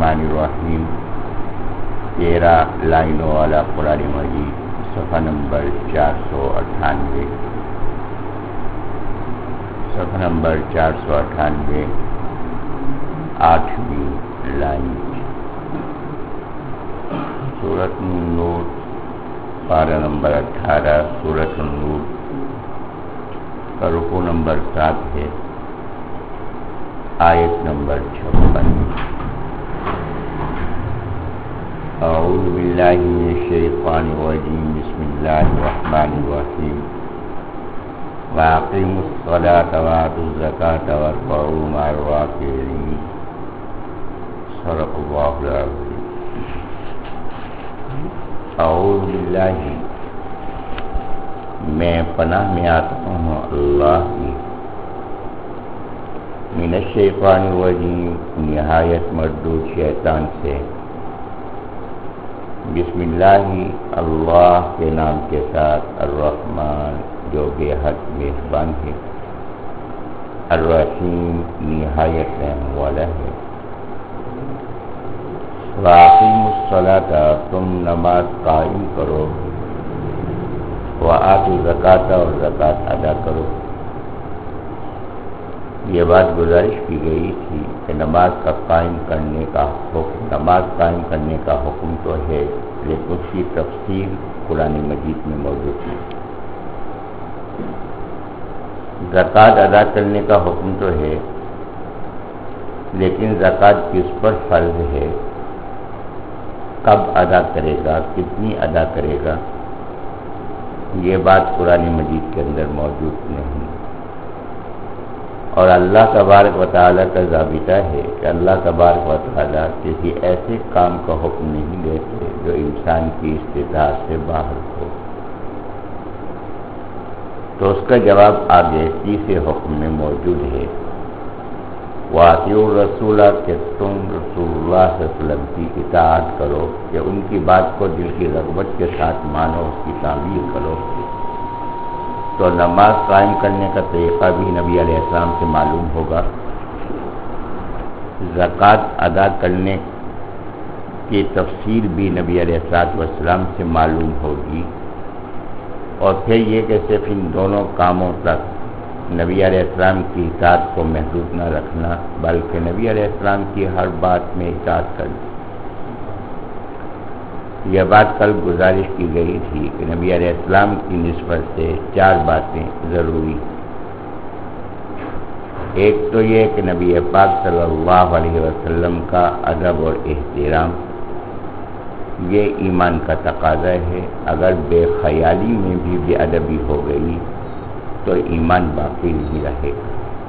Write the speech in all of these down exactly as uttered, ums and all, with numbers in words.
الرحمن الرحیم تیرہ لائنوں والا قرآن مجید صفحہ نمبر چار سو اٹھانوے صفحہ نمبر چار سو اٹھانوے آٹھویں لائن سورۃ النور پارہ نمبر اٹھارہ سورۃ النور کا رکوع نمبر سات ہے، آیت نمبر چھپن۔ اعوذ باللہ من الشیطان الرجیم، بسم اللہ الرحمن الرحیم۔ وَأَقِیمُوا الصَّلَاةَ وَآتُوا الزَّکَاةَ وَارْكَعُوا مَعَ الرَّاکِعِینَ۔ صدق اللہ العظیم۔ اعوذ باللہ، میں پناہ میں آتا ہوں اللہ کی، من الشیطان الرجیم، نہایت مردود شیطان سے۔ بسم اللہ، اللہ کے نام کے ساتھ، الرحمن جو بے حد مہربان ہے، الرحیم نہایت رحم والا ہے۔ وَأَقِیمُوا الصَّلَاةَ، تم نماز قائم کرو، وَآتُوا الزَّکَاةَ اور زکوٰۃ ادا کرو۔ یہ بات گزارش کی گئی تھی کہ نماز کا قائم کرنے کا حکم نماز قائم کرنے کا حکم تو ہے، لیکن اس کی تفصیل قرآن مجید میں موجود ہے۔ زکوٰۃ ادا کرنے کا حکم تو ہے، لیکن زکوٰۃ کس پر فرض ہے، کب ادا کرے گا، کتنی ادا کرے گا، یہ بات قرآن مجید کے اندر موجود نہیں۔ اور اللہ تبارک و تعالیٰ کا ضابطہ ہے کہ اللہ تبارک و تعالیٰ کسی ایسے کام کا حکم نہیں دیتے جو انسان کی استطاعت سے باہر ہو۔ تو اس کا جواب آگے تیسرے حکم میں موجود ہے، وَأَطِیعُوا الرَّسُولَ، کہ تم رسول اللہ صلی اللہ علیہ وسلم کی اطاعت کرو، کہ ان کی بات کو دل کی رغبت کے ساتھ مانو، اس کی تعمیل کرو۔ تو نماز قائم کرنے کا طریقہ بھی نبی علیہ السلام سے معلوم ہوگا، زکوٰۃ ادا کرنے کی تفصیل بھی نبی علیہ السلام سے معلوم ہوگی۔ اور پھر یہ کہ صرف ان دونوں کاموں تک نبی علیہ السلام کی اطاعت کو محدود نہ رکھنا، بلکہ نبی علیہ السلام کی ہر بات میں اطاعت کرنا۔ یہ بات کل گزارش کی گئی تھی کہ نبی علیہ السلام کی نسبت سے چار باتیں ضروری۔ ایک تو یہ کہ نبی پاک صلی اللہ علیہ وسلم کا ادب اور احترام، یہ ایمان کا تقاضا ہے۔ اگر بے خیالی میں بھی بے ادبی ہو گئی تو ایمان باقی نہیں رہے گا۔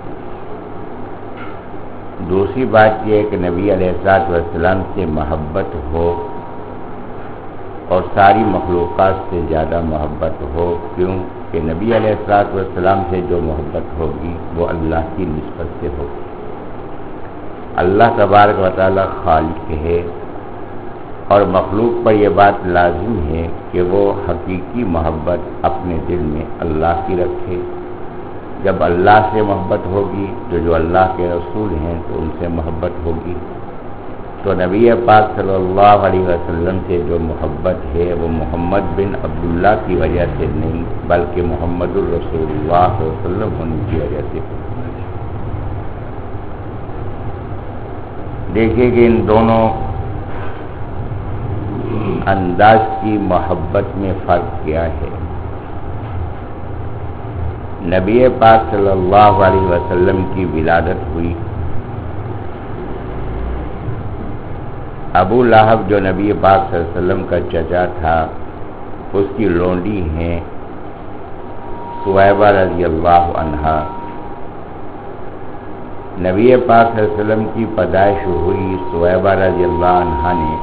دوسری بات یہ ہے کہ نبی علیہ السلام سے محبت ہو، اور ساری مخلوقات سے زیادہ محبت ہو۔ کیوں کہ نبی علیہ السلام سے جو محبت ہوگی وہ اللہ کی نسبت سے ہوگی۔ اللہ تبارک و تعالی خالق ہے، اور مخلوق پر یہ بات لازم ہے کہ وہ حقیقی محبت اپنے دل میں اللہ کی رکھے۔ جب اللہ سے محبت ہوگی تو جو اللہ کے رسول ہیں تو ان سے محبت ہوگی۔ تو نبی پاک صلی اللہ علیہ وسلم سے جو محبت ہے وہ محمد بن عبداللہ کی وجہ سے نہیں، بلکہ محمد الرسول اللہ صلی اللہ علیہ وسلم ہونے کی وجہ سے۔ دیکھیے کہ ان دونوں انداز کی محبت میں فرق کیا ہے۔ نبی پاک صلی اللہ علیہ وسلم کی ولادت ہوئی، ابو لہب جو نبی پاک صلی اللہ علیہ وسلم کا چچا تھا، اس کی لونڈی ہیں سویبہ رضی اللہ عنہا۔ نبی پاک صلی اللہ علیہ وسلم کی پیدائش ہوئی، سویبہ رضی اللہ عنہا نے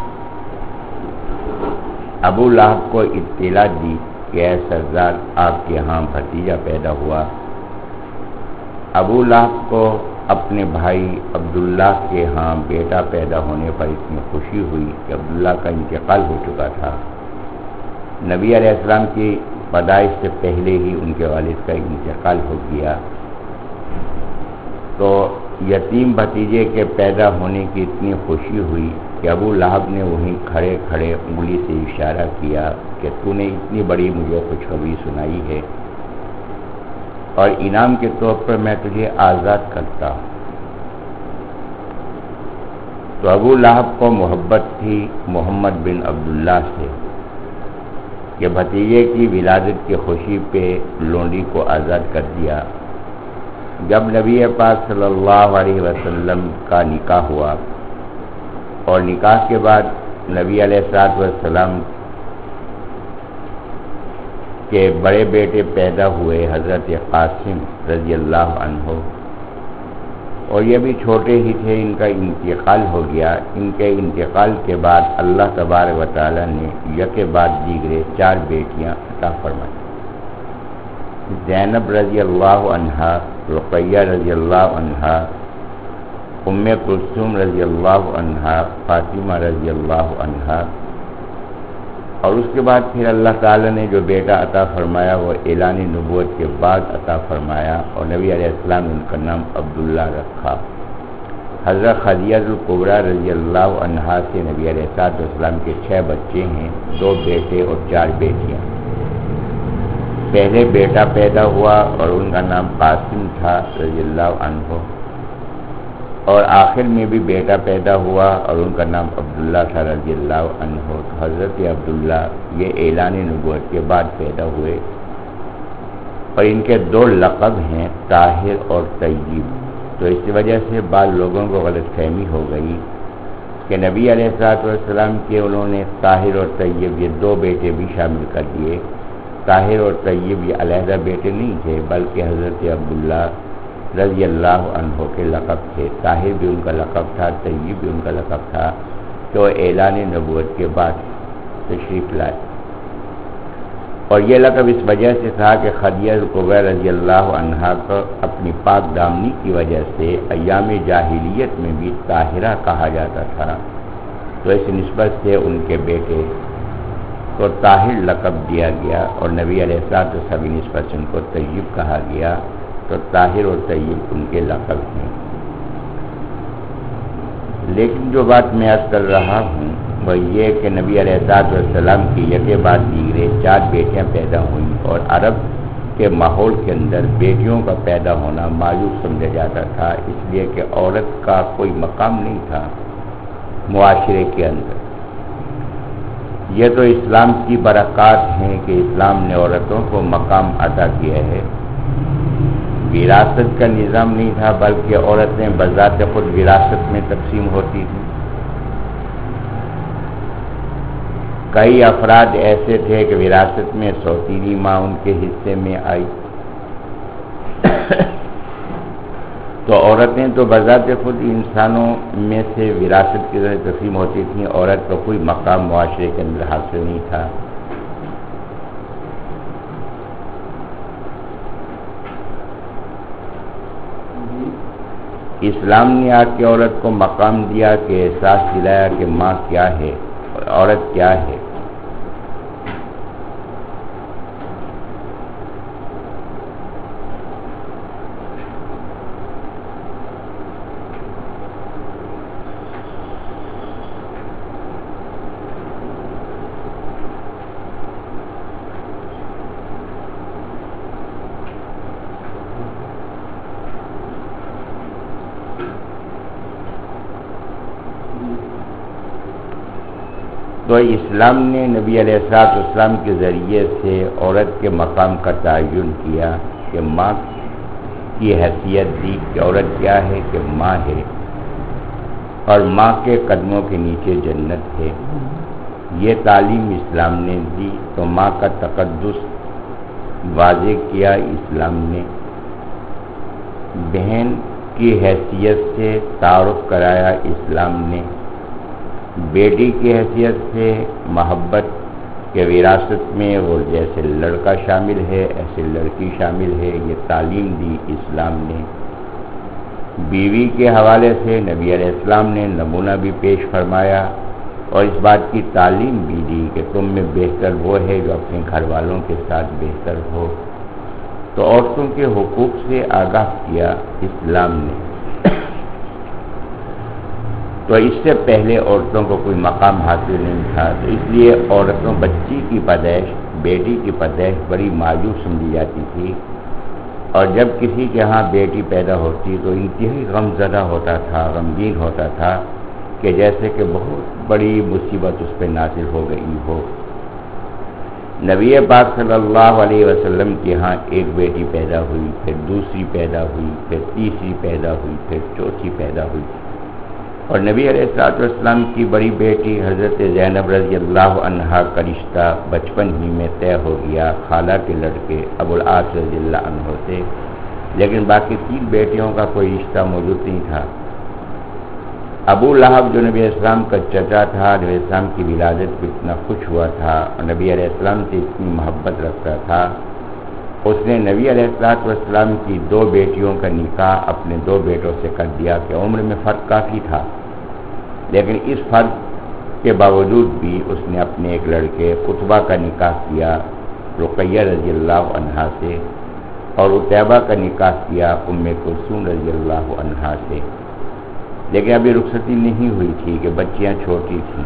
ابو لہب کو اطلاع دی کہ اے سردار، آپ کے ہاں بھتیجا پیدا ہوا۔ ابو لہب کو اپنے بھائی عبداللہ کے ہاں بیٹا پیدا ہونے پر اتنی خوشی ہوئی کہ عبداللہ کا انتقال ہو چکا تھا۔ نبی علیہ السلام کی پیدائش سے پہلے ہی ان کے والد کا انتقال ہو گیا، تو یتیم بھتیجے کے پیدا ہونے کی اتنی خوشی ہوئی کہ ابو لہب نے وہیں کھڑے کھڑے انگلی سے اشارہ کیا کہ تو نے اتنی بڑی مجھے خوشخبری سنائی ہے اور انعام کے طور پر میں تجھے آزاد کرتا ہوں۔ تو ابو لہب کو محبت تھی محمد بن عبداللہ سے کہ بھتیجے کی ولادت کی خوشی پہ لونڈی کو آزاد کر دیا۔ جب نبی پاک صلی اللہ علیہ وسلم کا نکاح ہوا اور نکاح کے بعد نبی علیہ الصلوۃ والسلام کے بڑے بیٹے پیدا ہوئے حضرت قاسم رضی اللہ عنہ، اور یہ بھی چھوٹے ہی تھے، ان کا انتقال ہو گیا۔ ان کے انتقال کے بعد اللہ تبارک و تعالی نے یکے بعد دیگرے چار بیٹیاں عطا فرمائیں۔ زینب رضی اللہ عنہا، رقیہ رضی اللہ عنہا، ام کلثوم رضی اللہ عنہا، فاطمہ رضی اللہ عنہا، اور اس کے بعد پھر اللہ تعالی نے جو بیٹا عطا فرمایا وہ اعلان نبوت کے بعد عطا فرمایا، اور نبی علیہ السلام نے ان کا نام عبداللہ رکھا۔ حضرت خدیجہ الکبریٰ رضی اللہ عنہا سے نبی علیہ السلام کے چھ بچے ہیں، دو بیٹے اور چار بیٹیاں۔ پہلے بیٹا پیدا ہوا اور ان کا نام قاسم تھا رضی اللہ عنہ، اور آخر میں بھی بیٹا پیدا ہوا اور ان کا نام عبداللہ تھا رضی اللہ عنہ۔ حضرت عبداللہ یہ اعلان نبوت کے بعد پیدا ہوئے، اور ان کے دو لقب ہیں طاہر اور طیب۔ تو اس کی وجہ سے بعض لوگوں کو غلط فہمی ہو گئی کہ نبی علیہ الصلوۃ والسلام کے انہوں نے طاہر اور طیب یہ دو بیٹے بھی شامل کر دیے۔ طاہر اور طیب یہ علیحدہ بیٹے نہیں تھے، بلکہ حضرت عبداللہ رضی اللہ عنہ کے لقب تھے۔ طاہر بھی ان کا لقب تھا، طیب بھی ان کا لقب تھا، جو اعلان نبوت کے بعد تشریف لائے۔ اور یہ لقب اس وجہ سے تھا کہ خدیجہ الکبریٰ رضی اللہ عنہا کو اپنی پاک دامنی کی وجہ سے ایام جاہلیت میں بھی طاہرہ کہا جاتا تھا، تو اس نسبت سے ان کے بیٹے کو طاہر لقب دیا گیا، اور نبی علیہ الصلوۃ والسلام کی نسبت سے ان کو طیب کہا گیا، تو طاہر اور طیب ان کے لقب ہیں۔ لیکن جو بات میں عرض کر رہا ہوں وہ یہ کہ نبی علیہ الصلوۃ والسلام کی یکے بعد دیگرے چار بیٹیاں پیدا ہوئیں، اور عرب کے ماحول کے اندر بیٹیوں کا پیدا ہونا معیوب سمجھا جاتا تھا، اس لیے کہ عورت کا کوئی مقام نہیں تھا معاشرے کے اندر۔ یہ تو اسلام کی برکات ہیں کہ اسلام نے عورتوں کو مقام عطا کیا ہے۔ وراثت کا نظام نہیں تھا، بلکہ عورتیں بذات خود وراثت میں تقسیم ہوتی تھیں۔ کئی افراد ایسے تھے کہ وراثت میں سوتیلی ماں ان کے حصے میں آئی، تو عورتیں تو بذات خود انسانوں میں سے وراثت کی طرح تقسیم ہوتی تھیں، عورت کا کوئی مقام معاشرے کے اندر حاصل نہیں تھا۔ اسلام نے آ کے عورت کو مقام دیا کہ احساس دلایا کہ ماں کیا ہے اور عورت کیا ہے۔ تو اسلام نے نبی علیہ الصلوۃ والسلام کے ذریعے سے عورت کے مقام کا تعین کیا کہ ماں کی حیثیت دی کہ عورت کیا ہے کہ ماں ہے، اور ماں کے قدموں کے نیچے جنت ہے۔ یہ تعلیم اسلام نے دی، تو ماں کا تقدس واضح کیا اسلام نے، بہن کی حیثیت سے تعارف کرایا اسلام نے، بیٹی کی حیثیت سے محبت کے وراثت میں وہ جیسے لڑکا شامل ہے ایسے لڑکی شامل ہے، یہ تعلیم دی اسلام نے۔ بیوی کے حوالے سے نبی علیہ السلام نے نمونہ بھی پیش فرمایا، اور اس بات کی تعلیم بھی دی کہ تم میں بہتر وہ ہے جو اپنے گھر والوں کے ساتھ بہتر ہو۔ تو عورتوں کے حقوق سے آگاہ کیا اسلام نے۔ تو اس سے پہلے عورتوں کو کوئی مقام حاصل نہیں تھا، تو اس لیے عورتوں بچی کی پیدائش، بیٹی کی پیدائش بڑی معیوب سمجھی جاتی تھی، اور جب کسی کے ہاں بیٹی پیدا ہوتی تو انتہائی غم زدہ ہوتا تھا، غمگین ہوتا تھا کہ جیسے کہ بہت بڑی مصیبت اس پہ نازل ہو گئی ہو۔ نبی پاک صلی اللہ علیہ وسلم کے ہاں ایک بیٹی پیدا ہوئی، پھر دوسری پیدا ہوئی، پھر تیسری پیدا ہوئی، پھر چوتھی پیدا ہوئی، اور نبی علیہ الصلوۃ والسلام کی بڑی بیٹی حضرت زینب رضی اللہ عنہا کا رشتہ بچپن ہی میں طے ہو گیا خالہ کے لڑکے ابو العاص رضی اللہ عنہ سے، لیکن باقی تین بیٹیوں کا کوئی رشتہ موجود نہیں تھا۔ ابو لہب جو نبی علیہ السلام کا چچا تھا، نبی علیہ السلام کی ولادت پہ اتنا خوش ہوا تھا اور نبی علیہ السلام سے اتنی محبت رکھتا تھا، اس نے نبی علیہ الصلوۃ والسلام کی دو بیٹیوں کا نکاح اپنے دو بیٹوں سے کر دیا کہ عمر میں فرق کافی تھا، لیکن اس فرق کے باوجود بھی اس نے اپنے ایک لڑکے قطبہ کا نکاح کیا رقیہ رضی اللہ عنہا سے، اور عتیبہ کا نکاح کیا ام کلثوم رضی اللہ عنہا سے، لیکن ابھی رخصتی نہیں ہوئی تھی کہ بچیاں چھوٹی تھیں۔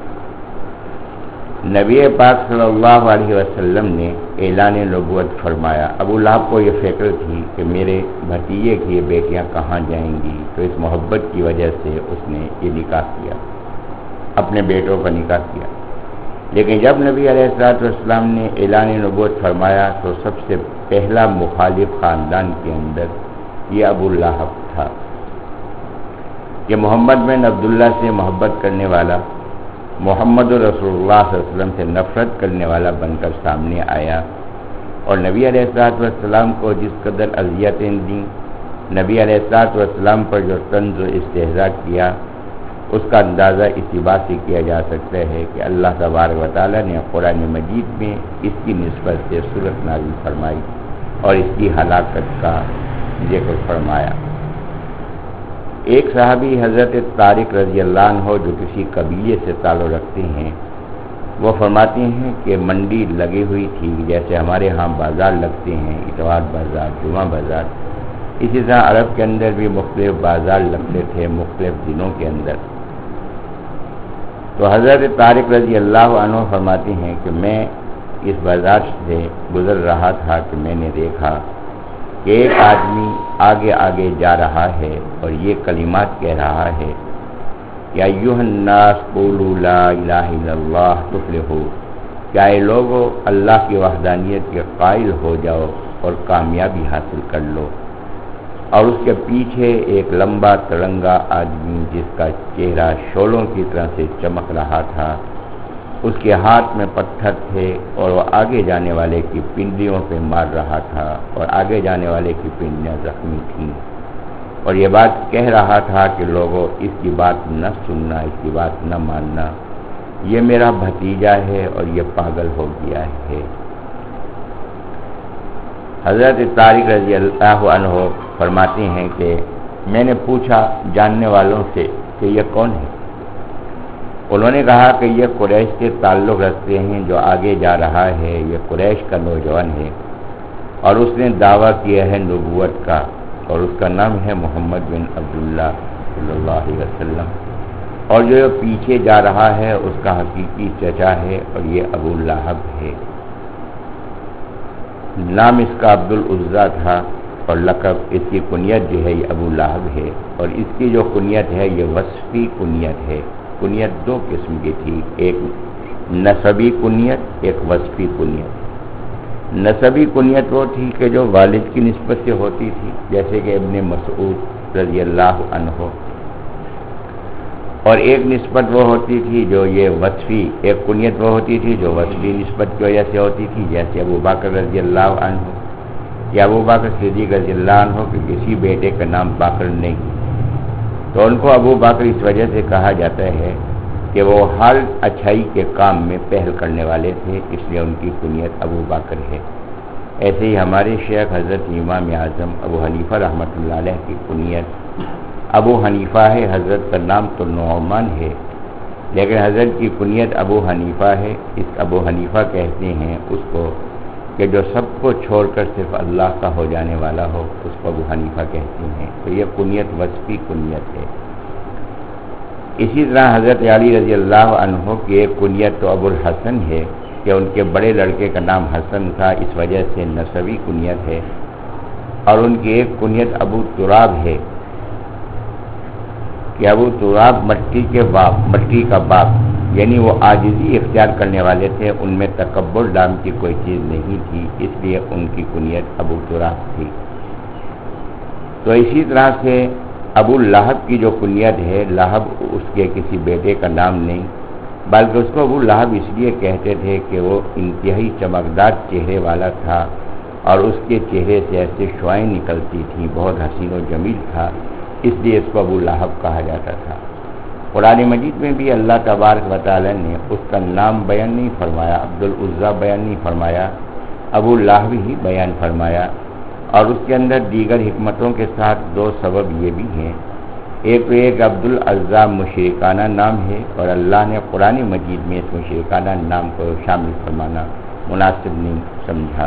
نبی پاک صلی اللہ علیہ وسلم نے اعلان نبوت فرمایا۔ ابو لہب کو یہ فکر تھی کہ میرے بھتیجے کی یہ بیٹیاں کہاں جائیں گی، تو اس محبت کی وجہ سے اس نے یہ نکاح کیا، اپنے بیٹوں کا نکاح کیا۔ لیکن جب نبی علیہ الصلوۃ والسلام نے اعلان نبوت فرمایا تو سب سے پہلا مخالف خاندان کے اندر یہ ابو لہب تھا، کہ محمد بن عبداللہ سے محبت کرنے والا، محمد رسول اللہ صلی اللہ علیہ وسلم سے نفرت کرنے والا بن کر سامنے آیا، اور نبی علیہ الصلوۃ والسلام کو جس قدر اذیتیں دیں، نبی علیہ الصلوۃ والسلام پر جو طنز و استہزاء کیا، اس کا اندازہ اسی بات سے کیا جا سکتا ہے کہ اللہ تبارک و تعالیٰ نے قرآن مجید میں اس کی نسبت سے سورت نازل فرمائی اور اس کی ہلاکت کا ذکر فرمایا۔ ایک صحابی حضرت طارق رضی اللہ عنہ جو کسی قبیلے سے تعلق رکھتے ہیں، وہ فرماتے ہیں کہ منڈی لگی ہوئی تھی، جیسے ہمارے ہاں بازار لگتے ہیں، اتوار بازار، جمعہ بازار، اسی طرح عرب کے اندر بھی مختلف بازار لگتے تھے مختلف دنوں کے اندر۔ تو حضرت طارق رضی اللہ عنہ فرماتے ہیں کہ میں اس بازار سے گزر رہا تھا کہ میں نے دیکھا کہ ایک آدمی آگے آگے جا رہا ہے اور یہ کلمات کہہ رہا ہے کہ ایھا الناس قولوا لا الہ الا اللہ تفلحوا، کیا اے لوگو اللہ کی وحدانیت کے قائل ہو جاؤ اور کامیابی حاصل کر لو۔ اور اس کے پیچھے ایک لمبا ترنگا آدمی جس کا چہرہ شعلوں کی طرح سے چمک رہا تھا، اس کے ہاتھ میں پتھر تھے اور وہ آگے جانے والے کی پنڈلیوں پہ مار رہا تھا، اور آگے جانے والے کی پنڈلیاں زخمی تھیں، اور یہ بات کہہ رہا تھا کہ لوگوں اس کی بات نہ سننا، اس کی بات نہ ماننا، یہ میرا بھتیجا ہے اور یہ پاگل ہو گیا ہے۔ حضرت طارق رضی اللہ عنہ فرماتے ہیں کہ میں نے پوچھا جاننے والوں سے کہ یہ کون ہے؟ انہوں نے کہا کہ یہ قریش سے تعلق رکھتے ہیں، جو آگے جا رہا ہے یہ قریش کا نوجوان ہے، اور اس نے دعویٰ کیا ہے نبوت کا، اور اس کا نام ہے محمد بن عبداللہ صلی اللہ علیہ وسلم، اور جو پیچھے جا رہا ہے اس کا حقیقی چچا ہے اور یہ ابو لہب ہے۔ نام اس کا عبد العزیٰ تھا اور لقب اس کی کنیت جو ہے یہ ابو لہب ہے، اور اس کی جو کنیت ہے یہ وصفی کنیت ہے۔ کنیت دو قسم کی تھی، ایک نسبی کنیت، ایک وصفی کنیت۔ نسبی کنیت وہ تھی کہ جو والد کی نسبت سے ہوتی تھی، جیسے کہ ابن مسعود رضی اللہ عنہ، اور ایک نسبت وہ ہوتی تھی جو یہ وصفی، ایک کنیت وہ ہوتی تھی جو وصفی نسبت کی وجہ سے ہوتی تھی، جیسے ابو بکر رضی اللہ عنہ یا ابو بکر صدیق رضی اللہ عنہ کہ کسی بیٹے کا نام بکر نہیں، تو ان کو ابو بکر اس وجہ سے کہا جاتا ہے کہ وہ ہر اچھائی کے کام میں پہل کرنے والے تھے، اس لیے ان کی کنیت ابو بکر ہے۔ ایسے ہی ہمارے شیخ حضرت امام اعظم ابو حنیفہ رحمۃ اللہ علیہ کی کنیت ابو حنیفہ ہے، حضرت کا نام تو نعمان ہے، لیکن حضرت کی کنیت ابو حنیفہ ہے۔ اس ابو حنیفہ کہتے ہیں اس کو کہ جو سب کو چھوڑ کر صرف اللہ کا ہو جانے والا ہو، اس کو ابو حنیفہ کہتے ہیں، تو یہ کنیت وصفی کنیت ہے۔ اسی طرح حضرت علی رضی اللہ عنہ کی ایک کنیت تو ابو الحسن ہے کہ ان کے بڑے لڑکے کا نام حسن تھا، اس وجہ سے نسبی کنیت ہے، اور ان کی ایک کنیت ابو تراب ہے کہ ابو تراب مٹی کے باپ، مٹی کا باپ، یعنی وہ عاجزی اختیار کرنے والے تھے، ان میں تکبر نام کی کوئی چیز نہیں تھی، اس لیے ان کی کنیت ابو تراب تھی۔ تو اسی طرح سے ابو لہب کی جو کنیت ہے، لہب اس کے کسی بیٹے کا نام نہیں، بلکہ اس کو ابو لہب اس لیے کہتے تھے کہ وہ انتہائی چمکدار چہرے والا تھا اور اس کے چہرے سے ایسے شعائیں نکلتی تھیں، بہت حسین و جمیل تھا، اس لیے اس کو ابو لہب کہا جاتا تھا۔ قرآن مجید میں بھی اللہ تبارک و تعالی نے اس کا نام بیان نہیں فرمایا، عبدالعزیٰ بیان نہیں فرمایا، ابو لہب ہی بیان فرمایا، اور اس کے اندر دیگر حکمتوں کے ساتھ دو سبب یہ بھی ہیں۔ ایک تو ایک عبدالعزیٰ مشرکانہ نام ہے، اور اللہ نے قرآن مجید میں اس مشرکانہ نام کو شامل فرمانا مناسب نہیں سمجھا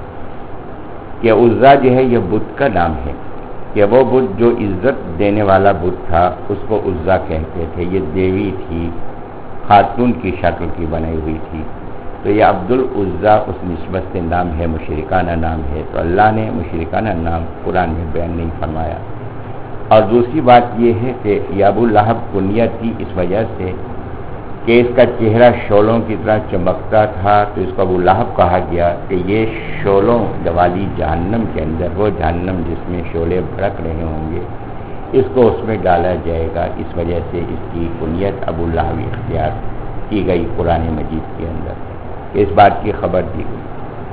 کہ عزیٰ جو ہے یہ بت کا نام ہے، کہ وہ بت جو عزت دینے والا بت تھا اس کو عزیٰ کہتے تھے، یہ دیوی تھی، خاتون کی شکل کی بنائی ہوئی تھی، تو یہ عبدالعزیٰ اس نسبت سے نام ہے، مشرکانہ نام ہے، تو اللہ نے مشرکانہ نام قرآن میں بیان نہیں فرمایا۔ اور دوسری بات یہ ہے کہ یہ ابو لہب کنیت تھی اس وجہ سے کہ اس کا چہرہ شعلوں کی طرح چمکتا تھا، تو اس کو ابو لہب کہا گیا کہ یہ شعلوں والی جہنم کے اندر، وہ جہنم جس میں شعلے بھڑک رہے ہوں گے، اس کو اس میں ڈالا جائے گا، اس وجہ سے اس کی کنیت ابو لہب اختیار کی گئی قرآن مجید کے اندر، اس بات کی خبر دی گئی۔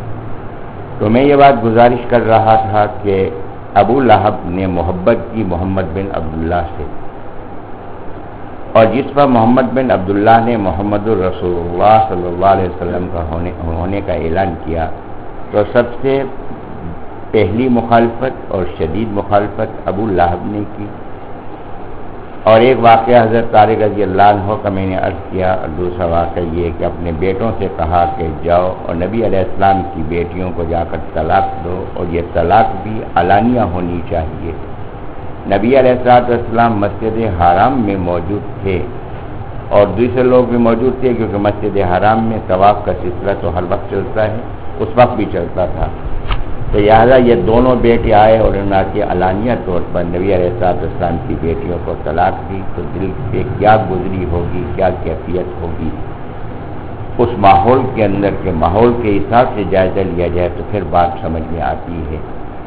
تو میں یہ بات گزارش کر رہا تھا کہ ابو لہب نے محبت کی محمد بن عبداللہ سے، اور جس پر محمد بن عبداللہ نے محمد الرسول اللہ صلی اللہ علیہ وسلم کا ہونے ہونے کا اعلان کیا، تو سب سے پہلی مخالفت اور شدید مخالفت ابو لہب نے کی۔ اور ایک واقعہ حضرت طارق رضی اللہ عنہ کا میں نے عرض کیا، اور دوسرا واقعہ یہ کہ اپنے بیٹوں سے کہا کہ جاؤ اور نبی علیہ السلام کی بیٹیوں کو جا کر طلاق دو، اور یہ طلاق بھی علانیہ ہونی چاہیے۔ نبی علیہ السلام مسجد حرام میں موجود تھے اور دوسرے لوگ بھی موجود تھے، کیونکہ مسجد حرام میں طواف کا سلسلہ تو ہر وقت چلتا ہے، اس وقت بھی چلتا تھا، تو لہٰذا یہ دونوں بیٹے آئے اور انہوں نے علانیہ طور پر نبی علیہ السلام کی بیٹیوں کو طلاق دی، تو دل پہ کیا گزری ہوگی، کیا کیفیت ہوگی اس ماحول کے اندر، کے ماحول کے حساب سے جائزہ لیا جائے تو پھر بات سمجھ میں آتی ہے۔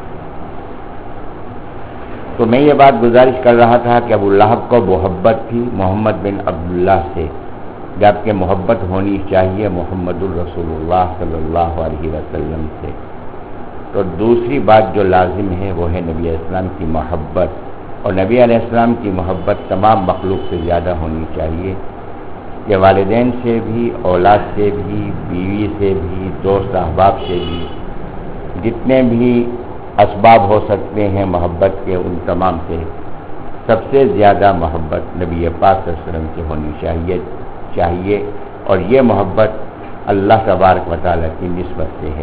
تو میں یہ بات گزارش کر رہا تھا کہ ابو لہب کو محبت تھی محمد بن عبداللہ سے، جبکہ محبت ہونی چاہیے محمد الرسول اللہ صلی اللہ علیہ وسلم سے۔ تو دوسری بات جو لازم ہے وہ ہے نبی علیہ السلام کی محبت، اور نبی علیہ السلام کی محبت تمام مخلوق سے زیادہ ہونی چاہیے، کہ والدین سے بھی، اولاد سے بھی، بیوی سے بھی، دوست احباب سے بھی، جتنے بھی اسباب ہو سکتے ہیں محبت کے، ان تمام سے سب سے زیادہ محبت نبی پاک صلی اللہ علیہ وسلم سے ہونی چاہیے چاہیے اور یہ محبت اللہ تبارک و تعالیٰ کی نسبت سے ہے۔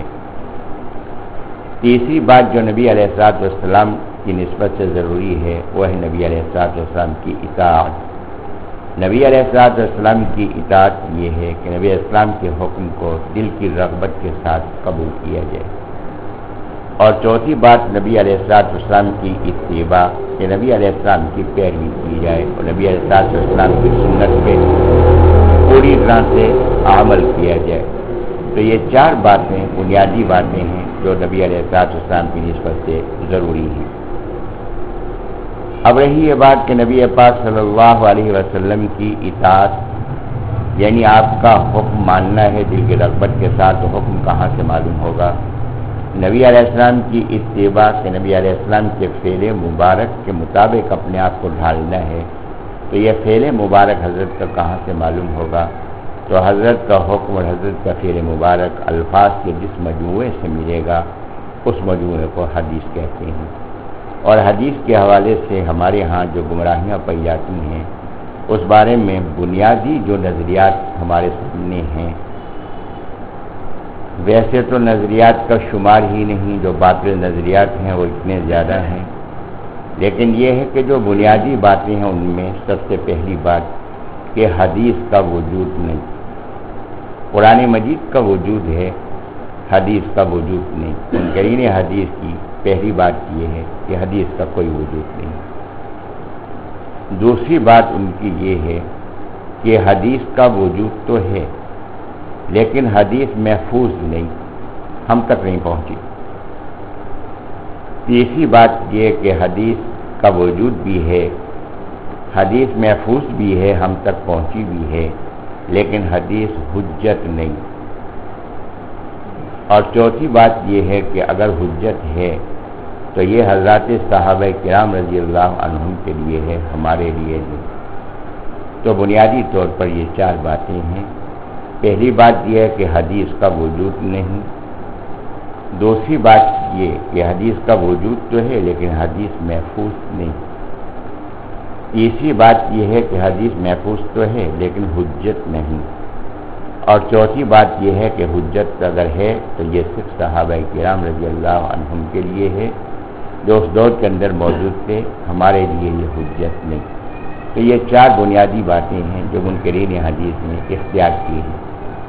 تیسری بات جو نبی علیہ الصلوۃ والسلام کی نسبت سے ضروری ہے وہ ہے نبی علیہ الصلوۃ والسلام کی اطاعت۔ نبی علیہ الصلوۃ والسلام کی اطاعت یہ ہے کہ نبی علیہ السلام کے حکم کو دل کی رغبت کے ساتھ قبول کیا جائے۔ اور چوتھی بات نبی علیہ الصلوۃ والسلام کی اتباع، کہ نبی علیہ السلام کی پیروی کی جائے اور نبی علیہ الصلوۃ والسلام کی سنت پہ پوری طرح سے عمل کیا جائے۔ تو یہ چار باتیں بنیادی باتیں ہیں جو نبی علیہ الصلوۃ والسلام کی نسبت سے ضروری ہیں۔ اب رہی یہ بات کہ نبی پاک صلی اللہ علیہ وسلم کی اطاعت، یعنی آپ کا حکم ماننا ہے دل کی رغبت کے ساتھ، تو حکم کہاں سے معلوم ہوگا؟ نبی علیہ السلام کی اتباع سے نبی علیہ السلام کے فعل مبارک کے مطابق اپنے آپ کو ڈھالنا ہے، تو یہ فعل مبارک حضرت کا کہاں سے معلوم ہوگا؟ تو حضرت کا حکم اور حضرت کا فعل مبارک الفاظ کے جس مجموعے سے ملے گا اس مجموعے کو حدیث کہتے ہیں، اور حدیث کے حوالے سے ہمارے ہاں جو گمراہیاں پائی جاتی ہیں اس بارے میں بنیادی جو نظریات ہمارے سامنے ہیں، ویسے تو نظریات کا شمار ہی نہیں، جو باطل نظریات ہیں وہ اتنے زیادہ ہیں، لیکن یہ ہے کہ جو بنیادی باتیں ہیں ان میں سب سے پہلی بات کہ حدیث کا وجود نہیں، قرآن مجید کا وجود ہے، حدیث کا وجود نہیں۔ منکرین حدیث کی پہلی بات یہ ہے کہ حدیث کا کوئی وجود نہیں۔ دوسری بات ان کی یہ ہے کہ حدیث کا وجود تو ہے لیکن حدیث محفوظ نہیں، ہم تک نہیں پہنچی۔ تیسری بات یہ کہ حدیث کا وجود بھی ہے، حدیث محفوظ بھی ہے، ہم تک پہنچی بھی ہے، لیکن حدیث حجت نہیں۔ اور چوتھی بات یہ ہے کہ اگر حجت ہے تو یہ حضرات صحابہ کرام رضی اللہ عنہم کے لیے ہے، ہمارے لیے نہیں۔ تو بنیادی طور پر یہ چار باتیں ہیں۔ پہلی بات یہ ہے کہ حدیث کا وجود نہیں، دوسری بات یہ کہ حدیث کا وجود تو ہے لیکن حدیث محفوظ نہیں، تیسری بات یہ ہے کہ حدیث محفوظ تو ہے لیکن حجت نہیں، اور چوتھی بات یہ ہے کہ حجت اگر ہے تو یہ صرف صحابہ کرام رضی اللہ عنہم کے لیے ہے جو اس دور کے اندر موجود تھے، ہمارے لیے یہ حجت نہیں۔ تو یہ چار بنیادی باتیں ہیں جو منکرین حدیث نے اختیار کی ہیں۔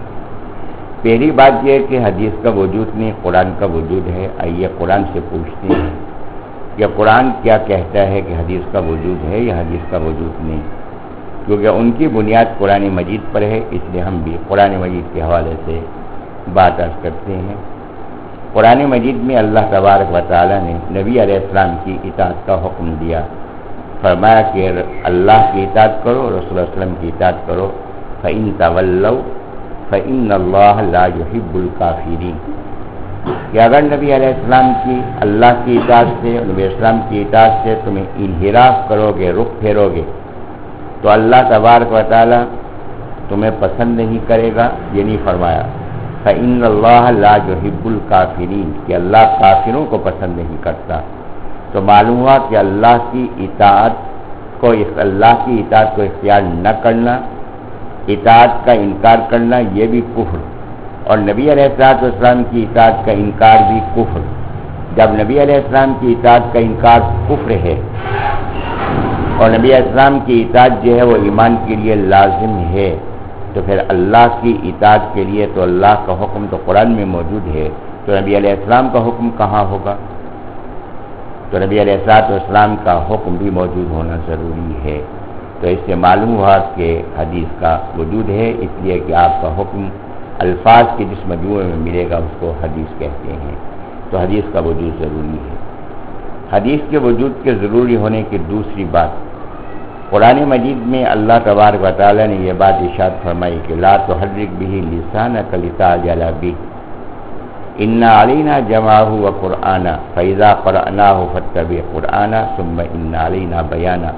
پہلی بات یہ ہے کہ حدیث کا وجود نہیں، قرآن کا وجود ہے۔ آئیے قرآن سے پوچھتے ہیں کہ قرآن کیا کہتا ہے کہ حدیث کا وجود ہے یا حدیث کا وجود نہیں، کیونکہ ان کی بنیاد قرآن مجید پر ہے، اس لیے ہم بھی قرآن مجید کے حوالے سے بات عرض کرتے ہیں۔ قرآن مجید میں اللہ تبارک و تعالیٰ نے نبی علیہ السلام کی اطاعت کا حکم دیا، فرمایا کہ اللہ کی اطاعت کرو، رسول اللہ علیہ وسلم کی اطاعت کرو، فَإِن تَوَلَّوْا فَإِنَّ اللَّهَ لَا يُحِبُّ الْكَافِرِينَ، کہ اگر نبی علیہ السلام کی اللہ کی اطاعت سے، نبی علیہ السلام کی اطاعت سے تمہیں انحراف کرو گے، رخ پھیرو گے، تو اللہ تبارک و تعالیٰ تمہیں پسند نہیں کرے گا۔ یہ نہیں فرمایا فَإِنَّ اللَّهَ لَا يُحِبُّ الْكَافِرِينَ کہ اللہ کافروں کو پسند نہیں کرتا۔ تو معلوم ہوا کہ اللہ کی اطاعت کو اللہ کی اطاعت کو اختیار نہ کرنا، اطاعت کا انکار کرنا، یہ بھی کفر، اور نبی علیہ الصلوۃ والسلام کی اطاعت کا انکار بھی کفر۔ جب نبی علیہ السلام کی اطاعت کا انکار کفر ہے اور نبی علیہ السلام کی اطاعت جو ہے وہ ایمان کے لیے لازم ہے، تو پھر اللہ کی اطاعت کے لیے تو اللہ کا حکم تو قرآن میں موجود ہے، تو نبی علیہ السلام کا حکم کہاں ہوگا؟ تو نبی علیہ الصلوۃ والسلام کا حکم بھی موجود ہونا ضروری ہے۔ تو اس سے معلوم ہوا کہ حدیث کا وجود ہے، اس لیے کہ آپ کا حکم الفاظ کے جس مجموعے میں ملے گا اس کو حدیث کہتے ہیں۔ تو حدیث کا وجود ضروری ہے۔ حدیث کے وجود کے ضروری ہونے کی دوسری بات، قرآن مجید میں اللہ تبارک و تعالیٰ نے یہ بات ارشاد فرمائی کہ لا تحرک به لسانک لتعجل به ان علینا جمعہ وقرآنا فاذا قرأناہ فاتبع قرآنا ثم ان علینا بیانا،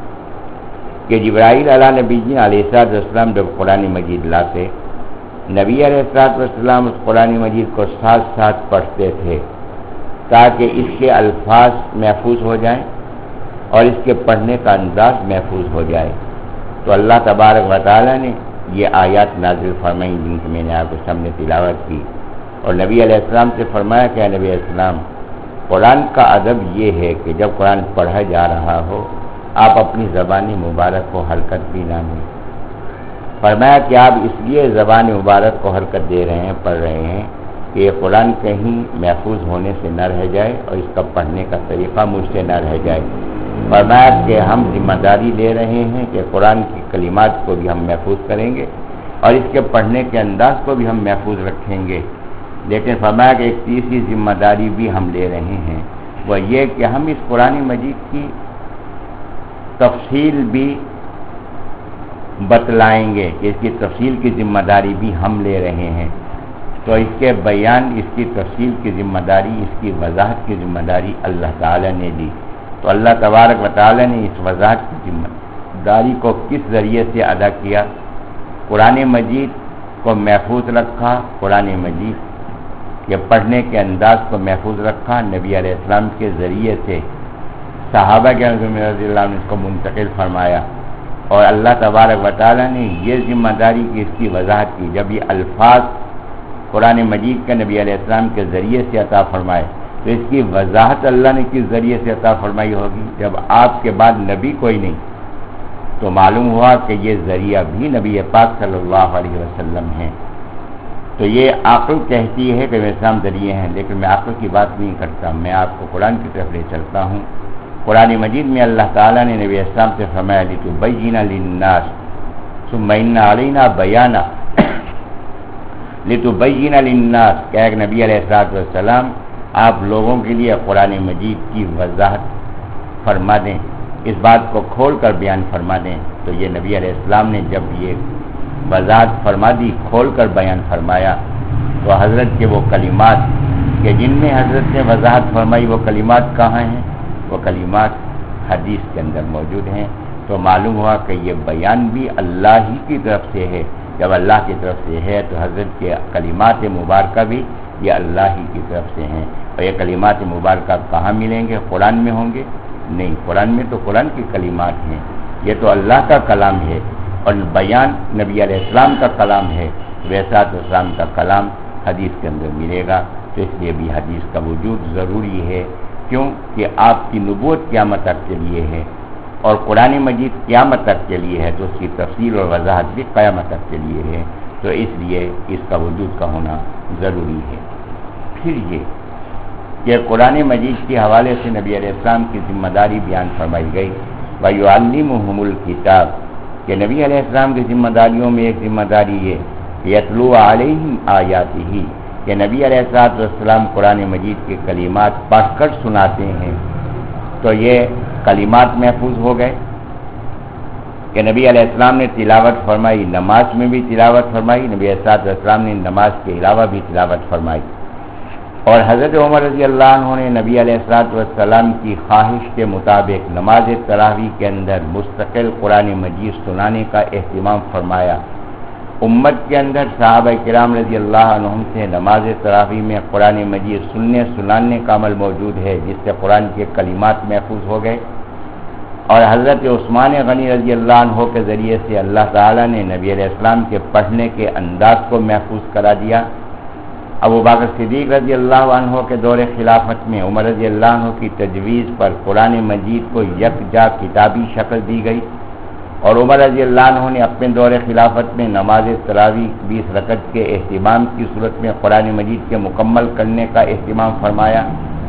کہ جبرائیل علیہ نبی جی علیہ السلام جب قرآن مجید لاتے، نبی علیہ السلام اس قرآن مجید کو ساتھ ساتھ پڑھتے تھے تاکہ اس کے الفاظ محفوظ ہو جائیں اور اس کے پڑھنے کا انداز محفوظ ہو جائے۔ تو اللہ تبارک و تعالیٰ نے یہ آیات نازل فرمائیں جن کی میں نے آپ کے سامنے تلاوت کی، اور نبی علیہ السلام سے فرمایا کہ نبی علیہ السلام قرآن کا ادب یہ ہے کہ جب قرآن پڑھا جا رہا ہو آپ اپنی زبان مبارک کو حرکت بھی نہ دیں۔ فرمایا کہ آپ اس لیے زبان مبارک کو حرکت دے رہے ہیں، پڑھ رہے ہیں کہ یہ قرآن کہیں محفوظ ہونے سے نہ رہ جائے اور اس کا پڑھنے کا طریقہ مجھ سے نہ رہ جائے۔ فرمایا کہ ہم ذمہ داری لے رہے ہیں کہ قرآن کی کلمات کو بھی ہم محفوظ کریں گے اور اس کے پڑھنے کے انداز کو بھی ہم محفوظ رکھیں گے، لیکن فرمایا کہ ایک تیسری ذمہ داری بھی ہم لے رہے ہیں، وہ یہ کہ ہم اس قرآن مجید کی تفصیل بھی بتلائیں گے، کہ اس کی تفصیل کی ذمہ داری بھی ہم لے رہے ہیں۔ تو اس کے بیان، اس کی تفصیل کی ذمہ داری، اس کی وضاحت کی ذمہ داری اللہ تعالی نے دی۔ تو اللہ تبارک و تعالی نے اس وضاحت کی ذمہ داری کو کس ذریعے سے ادا کیا؟ قرآن مجید کو محفوظ رکھا، قرآن مجید کے پڑھنے کے انداز کو محفوظ رکھا نبی علیہ السلام کے ذریعے سے، صحابہ کے رضی اللہ عنہ نے اس کو منتقل فرمایا، اور اللہ تبارک و تعالی نے یہ ذمہ داری کی اس کی وضاحت کی۔ جب یہ الفاظ قرآن مجید کے نبی علیہ السلام کے ذریعے سے عطا فرمائے تو اس کی وضاحت اللہ نے کس ذریعے سے عطا فرمائی ہوگی؟ جب آپ کے بعد نبی کوئی نہیں تو معلوم ہوا کہ یہ ذریعہ بھی نبی پاک صلی اللہ علیہ وسلم ہیں. تو یہ عقل کہتی ہے کہ وہ اسلام ذریعے ہیں، لیکن میں عقل کی بات نہیں کرتا، میں آپ کو قرآن کی طرف لے چلتا ہوں. قرآن مجید میں اللہ تعالیٰ نے نبی اسلام سے فرمایا لِتُبَيِّنَ لِلنَّاسِ ثُمَّ إِنَّ عَلَيْنَا بَيَانًا. لِتُبَيِّنَ لِلنَّاسِ کہ ایک نبی علیہ السلام آپ لوگوں کے لیے قرآن مجید کی وضاحت فرما دیں، اس بات کو کھول کر بیان فرما دیں. تو یہ نبی علیہ السلام نے جب یہ وضاحت فرما دی، کھول کر بیان فرمایا، تو حضرت کے وہ کلمات کہ جن میں حضرت نے وضاحت فرمائی وہ کلمات کہاں ہیں؟ وہ کلمات حدیث کے اندر موجود ہیں. تو معلوم ہوا کہ یہ بیان بھی اللہ ہی کی طرف سے ہے. جب اللہ کی طرف سے ہے تو حضرت کے کلمات مبارکہ بھی یہ اللہ ہی کی طرف سے ہیں. اور یہ کلمات مبارکہ کہاں ملیں گے؟ قرآن میں ہوں گے؟ نہیں، قرآن میں تو قرآن کی کلمات ہیں، یہ تو اللہ کا کلام ہے. اور بیان نبی علیہ السلام کا کلام ہے، ویسا تو اسلام کا کلام حدیث کے اندر ملے گا. تو اس لیے بھی حدیث کا وجود ضروری ہے. کیوں کہ آپ کی نبوت قیامت تک کے لیے ہے اور قرآن مجید قیامت تک کے لیے ہے، تو اس کی تفصیل اور وضاحت بھی قیامت تک کے لیے ہے. تو اس لیے اس کا وجود کا ہونا ضروری ہے. پھر یہ کہ قرآن مجید کے حوالے سے نبی علیہ السلام کی ذمہ داری بیان فرمائی گئی. وَيُعَلِّمُهُمُ الْكِتَابَ کہ نبی علیہ السلام کی ذمہ داریوں میں ایک ذمہ داری ہے یتلو علیہم آیاتہ کہ نبی علیہ السلام قرآن مجید کے کلمات پڑھ کر سناتے ہیں. تو یہ کلمات محفوظ ہو گئے کہ نبی علیہ السلام نے تلاوت فرمائی، نماز میں بھی تلاوت فرمائی، نبی علیہ السلام نے نماز کے علاوہ بھی تلاوت فرمائی. اور حضرت عمر رضی اللہ عنہ نے نبی علیہ السلام کی خواہش کے مطابق نماز تراویح کے اندر مستقل قرآن مجید سنانے کا اہتمام فرمایا. امت کے اندر صحابہ کرام رضی اللہ عنہم سے نماز تراویح میں قرآن مجید سننے سنانے کا عمل موجود ہے، جس سے قرآن کے کلمات محفوظ ہو گئے. اور حضرت عثمان غنی رضی اللہ عنہ کے ذریعے سے اللہ تعالیٰ نے نبی علیہ السلام کے پڑھنے کے انداز کو محفوظ کرا دیا. ابو بکر صدیق رضی اللہ عنہ کے دور خلافت میں عمر رضی اللہ عنہ کی تجویز پر قرآن مجید کو یکجا کتابی شکل دی گئی. اور عمر رضی اللہ عنہ نے اپنے دور خلافت میں نماز تراویح بیس رکعت کے اہتمام کی صورت میں قرآن مجید کے مکمل کرنے کا اہتمام فرمایا،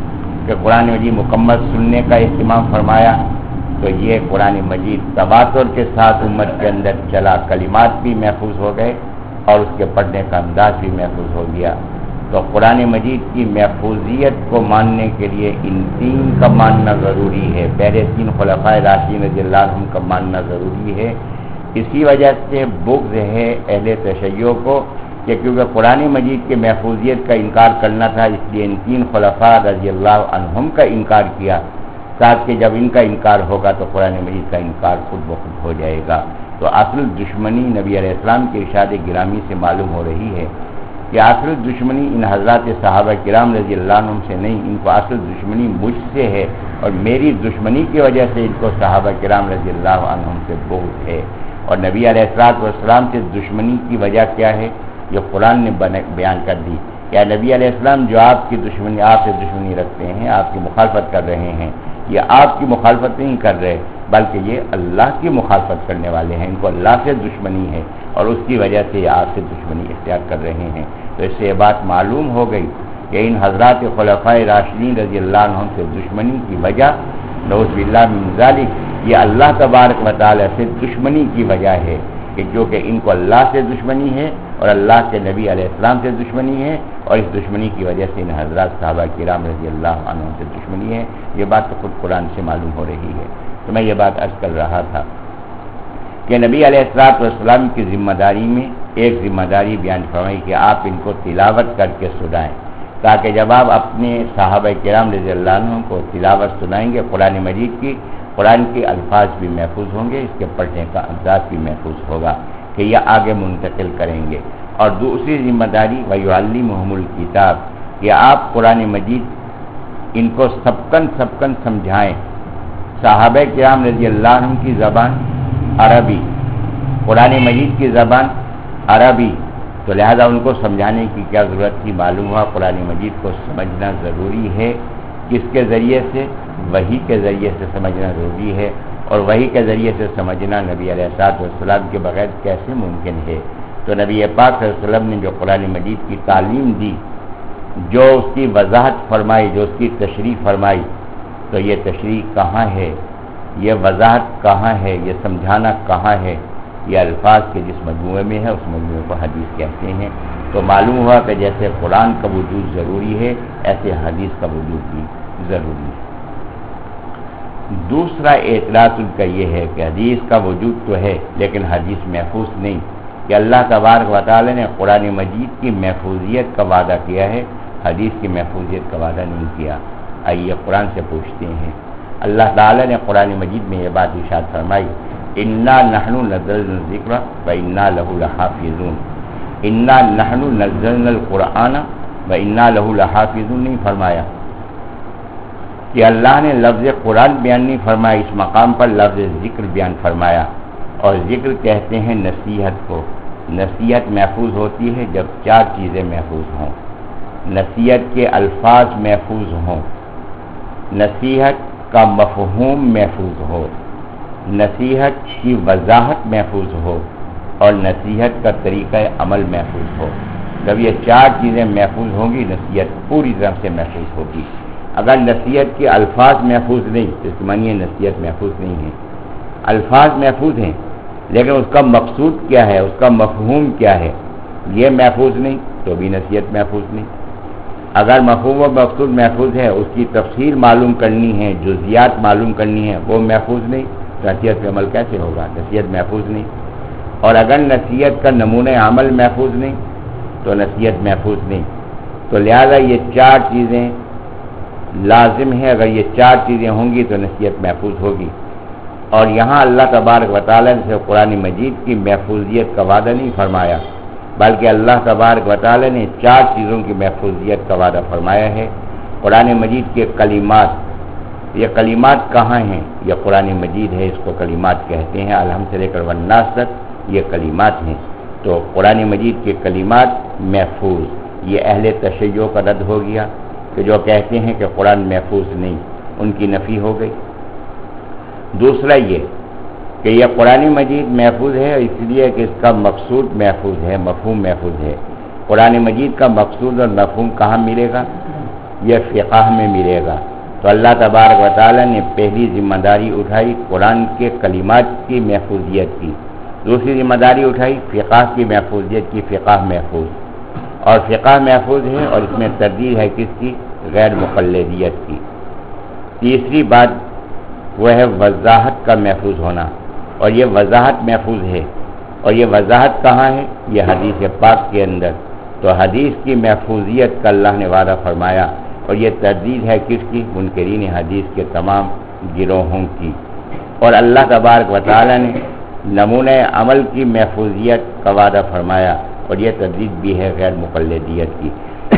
کہ قرآن مجید مکمل سننے کا اہتمام فرمایا. تو یہ قرآن مجید تواتر کے ساتھ امت کے اندر چلا، کلمات بھی محفوظ ہو گئے اور اس کے پڑھنے کا انداز بھی محفوظ ہو گیا. تو قرآن مجید کی محفوظیت کو ماننے کے لیے ان تین کا ماننا ضروری ہے. پہلے تین خلفائے راشدین رضی اللہ عنہم کا ماننا ضروری ہے. اسی وجہ سے بغض ہے اہل تشیع کو کہ کیونکہ قرآن مجید کے محفوظیت کا انکار کرنا تھا، اس لیے ان تین خلفاء رضی اللہ عنہم کا انکار کیا، تاکہ جب ان کا انکار ہوگا تو قرآن مجید کا انکار خود بخود ہو جائے گا. تو اصل دشمنی نبی علیہ السلام کے ارشاد گرامی سے معلوم ہو رہی ہے کہ اصل دشمنی ان حضرات صحابہ کرام رضی اللہ عنہم سے نہیں، ان کو اصل دشمنی مجھ سے ہے، اور میری دشمنی کی وجہ سے ان کو صحابہ کرام رضی اللہ عنہم سے بغض ہے. اور نبی علیہ السلام سے دشمنی کی وجہ کیا ہے؟ یہ قرآن نے بیان کر دی. کیا نبی علیہ السلام جو آپ کی دشمنی آپ سے دشمنی رکھتے ہیں، آپ کی مخالفت کر رہے ہیں، یہ آپ کی مخالفت نہیں کر رہے بلکہ یہ اللہ کی مخالفت کرنے والے ہیں، ان کو اللہ سے دشمنی ہے اور اس کی وجہ سے یہ آپ سے دشمنی اختیار کر رہے ہیں. تو اس سے یہ بات معلوم ہو گئی کہ ان حضرات خلفائے راشدین رضی اللہ عنہم سے دشمنی کی وجہ نعوذ باللہ من ذالک یہ اللہ تبارک و تعالی سے دشمنی کی وجہ ہے، کہ جو کہ ان کو اللہ سے دشمنی ہے اور اللہ کے نبی علیہ السلام سے دشمنی ہے، اور اس دشمنی کی وجہ سے ان حضرات صحابہ کرام رضی اللہ عنہم سے دشمنی ہے. یہ بات تو خود قرآن سے معلوم ہو رہی ہے. تو میں یہ بات عرض کر رہا تھا کہ نبی علیہ السلام کی ذمہ داری میں ایک ذمہ داری بیان فرمائی کہ آپ ان کو تلاوت کر کے سنائیں، تاکہ جب آپ اپنے صحابہ کرام رضی اللہ عنہ کو تلاوت سنائیں گے قرآن مجید کی، قرآن کے الفاظ بھی محفوظ ہوں گے، اس کے پڑھنے کا انداز بھی محفوظ ہوگا کہ یہ آگے منتقل کریں گے. اور دوسری ذمہ داری وَيُعَلِّمُهُمُ الْكِتَابَ کہ آپ قرآن مجید ان کو سبکن سبکن سمجھائیں. صحابہ کرام رضی اللہ عنہ کی زبان عربی، قرآن مجید کی زبان عربی، تو لہذا ان کو سمجھانے کی کیا ضرورت تھی؟ معلوم ہوا قرآن مجید کو سمجھنا ضروری ہے. کس کے ذریعے سے؟ وحی کے ذریعے سے سمجھنا ضروری ہے. اور وحی کے ذریعے سے سمجھنا نبی علیہ الصلوۃ والسلام کے بغیر کیسے ممکن ہے؟ تو نبی پاک صلی اللہ علیہ وسلم نے جو قرآن مجید کی تعلیم دی، جو اس کی وضاحت فرمائی، جو اس کی تشریح فرمائی، تو یہ تشریح کہاں ہے؟ یہ وضاحت کہاں ہے؟ یہ سمجھانا کہاں ہے؟ یہ الفاظ کے جس مجموعے میں ہے اس مجموعے کو حدیث کہتے ہیں. تو معلوم ہوا کہ جیسے قرآن کا وجود ضروری ہے ایسے حدیث کا وجود بھی ضروری ہے. دوسرا اعتراض ان کا یہ ہے کہ حدیث کا وجود تو ہے لیکن حدیث محفوظ نہیں، کہ اللہ تبارک و تعالی نے قرآن مجید کی محفوظیت کا وعدہ کیا ہے، حدیث کی محفوظیت کا وعدہ نہیں کیا. آئیے قرآن سے پوچھتے ہیں. اللہ تعالی نے قرآن مجید میں یہ بات ارشاد فرمائی، انا نحن نزلنا الذکر وانا لہ لحافظون. انا نحن نزلنا القرآن وانا لہ لحافظون نہیں فرمایا کہ اللہ نے لفظ قرآن بیان نہیں فرمایا، اس مقام پر لفظ ذکر بیان فرمایا. اور ذکر کہتے ہیں نصیحت کو. نصیحت محفوظ ہوتی ہے جب چار چیزیں محفوظ ہوں. نصیحت کے الفاظ محفوظ ہوں، نصیحت کا مفہوم محفوظ ہو، نصیحت کی وضاحت محفوظ ہو، اور نصیحت کا طریقہ عمل محفوظ ہو. جب یہ چار چیزیں محفوظ ہوں گی نصیحت پوری طرح سے محفوظ ہوگی. اگر نصیحت کے الفاظ محفوظ نہیں تو اس معنی نصیحت محفوظ نہیں ہے. الفاظ محفوظ ہیں لیکن اس کا مقصود کیا ہے، اس کا مفہوم کیا ہے، یہ محفوظ نہیں تو بھی نصیحت محفوظ نہیں. اگر مفہوم و مقصود محفوظ ہے، اس کی تفصیل معلوم کرنی ہے، جزیات معلوم کرنی ہے، وہ محفوظ نہیں تو نصیحت پہ عمل کیسے ہوگا؟ نصیحت محفوظ نہیں. اور اگر نصیحت کا نمونہ عمل محفوظ نہیں تو نصیحت محفوظ نہیں. تو لہذا یہ چار چیزیں لازم ہیں. اگر یہ چار چیزیں ہوں گی تو نصیحت محفوظ ہوگی. اور یہاں اللہ تبارک و تعالی نے قرآن مجید کی محفوظیت کا وعدہ نہیں فرمایا بلکہ اللہ تبارک و تعالی نے چار چیزوں کی محفوظیت کا وعدہ فرمایا ہے. قرآن مجید کے کلمات، یہ کلمات کہاں ہیں؟ یہ قرآن مجید ہے، اس کو کلمات کہتے ہیں. الحمد سے لے کر والناس تک یہ کلمات ہیں. تو قرآن مجید کے کلمات محفوظ. یہ اہل تشیع کا رد ہو گیا کہ جو کہتے ہیں کہ قرآن محفوظ نہیں، ان کی نفی ہو گئی. دوسرا یہ کہ یہ قرآن مجید محفوظ ہے اس لیے کہ اس کا مقصود محفوظ ہے، مفہوم محفوظ ہے. قرآن مجید کا مقصود اور مفہوم کہاں ملے گا؟ یہ فقہ میں ملے گا. تو اللہ تبارک و تعالی نے پہلی ذمہ داری اٹھائی قرآن کے کلمات کی محفوظیت کی. دوسری ذمہ داری اٹھائی فقہ کی محفوظیت کی. فقہ محفوظ اور فقہ محفوظ ہے اور اس میں تردید ہے کس کی؟ غیر مقلدیت کی. تیسری بات وہ ہے وضاحت کا محفوظ ہونا، اور یہ وضاحت محفوظ ہے. اور یہ وضاحت کہاں ہے؟ یہ حدیث پاک کے اندر. تو حدیث کی محفوظیت کا اللہ نے وعدہ فرمایا اور یہ تردید ہے کس کی؟ منکرین حدیث کے تمام گروہوں کی. اور اللہ تبارک و تعالی نے نمونہ عمل کی محفوظیت کا وعدہ فرمایا اور یہ تردید بھی ہے غیر مقلدیت کی.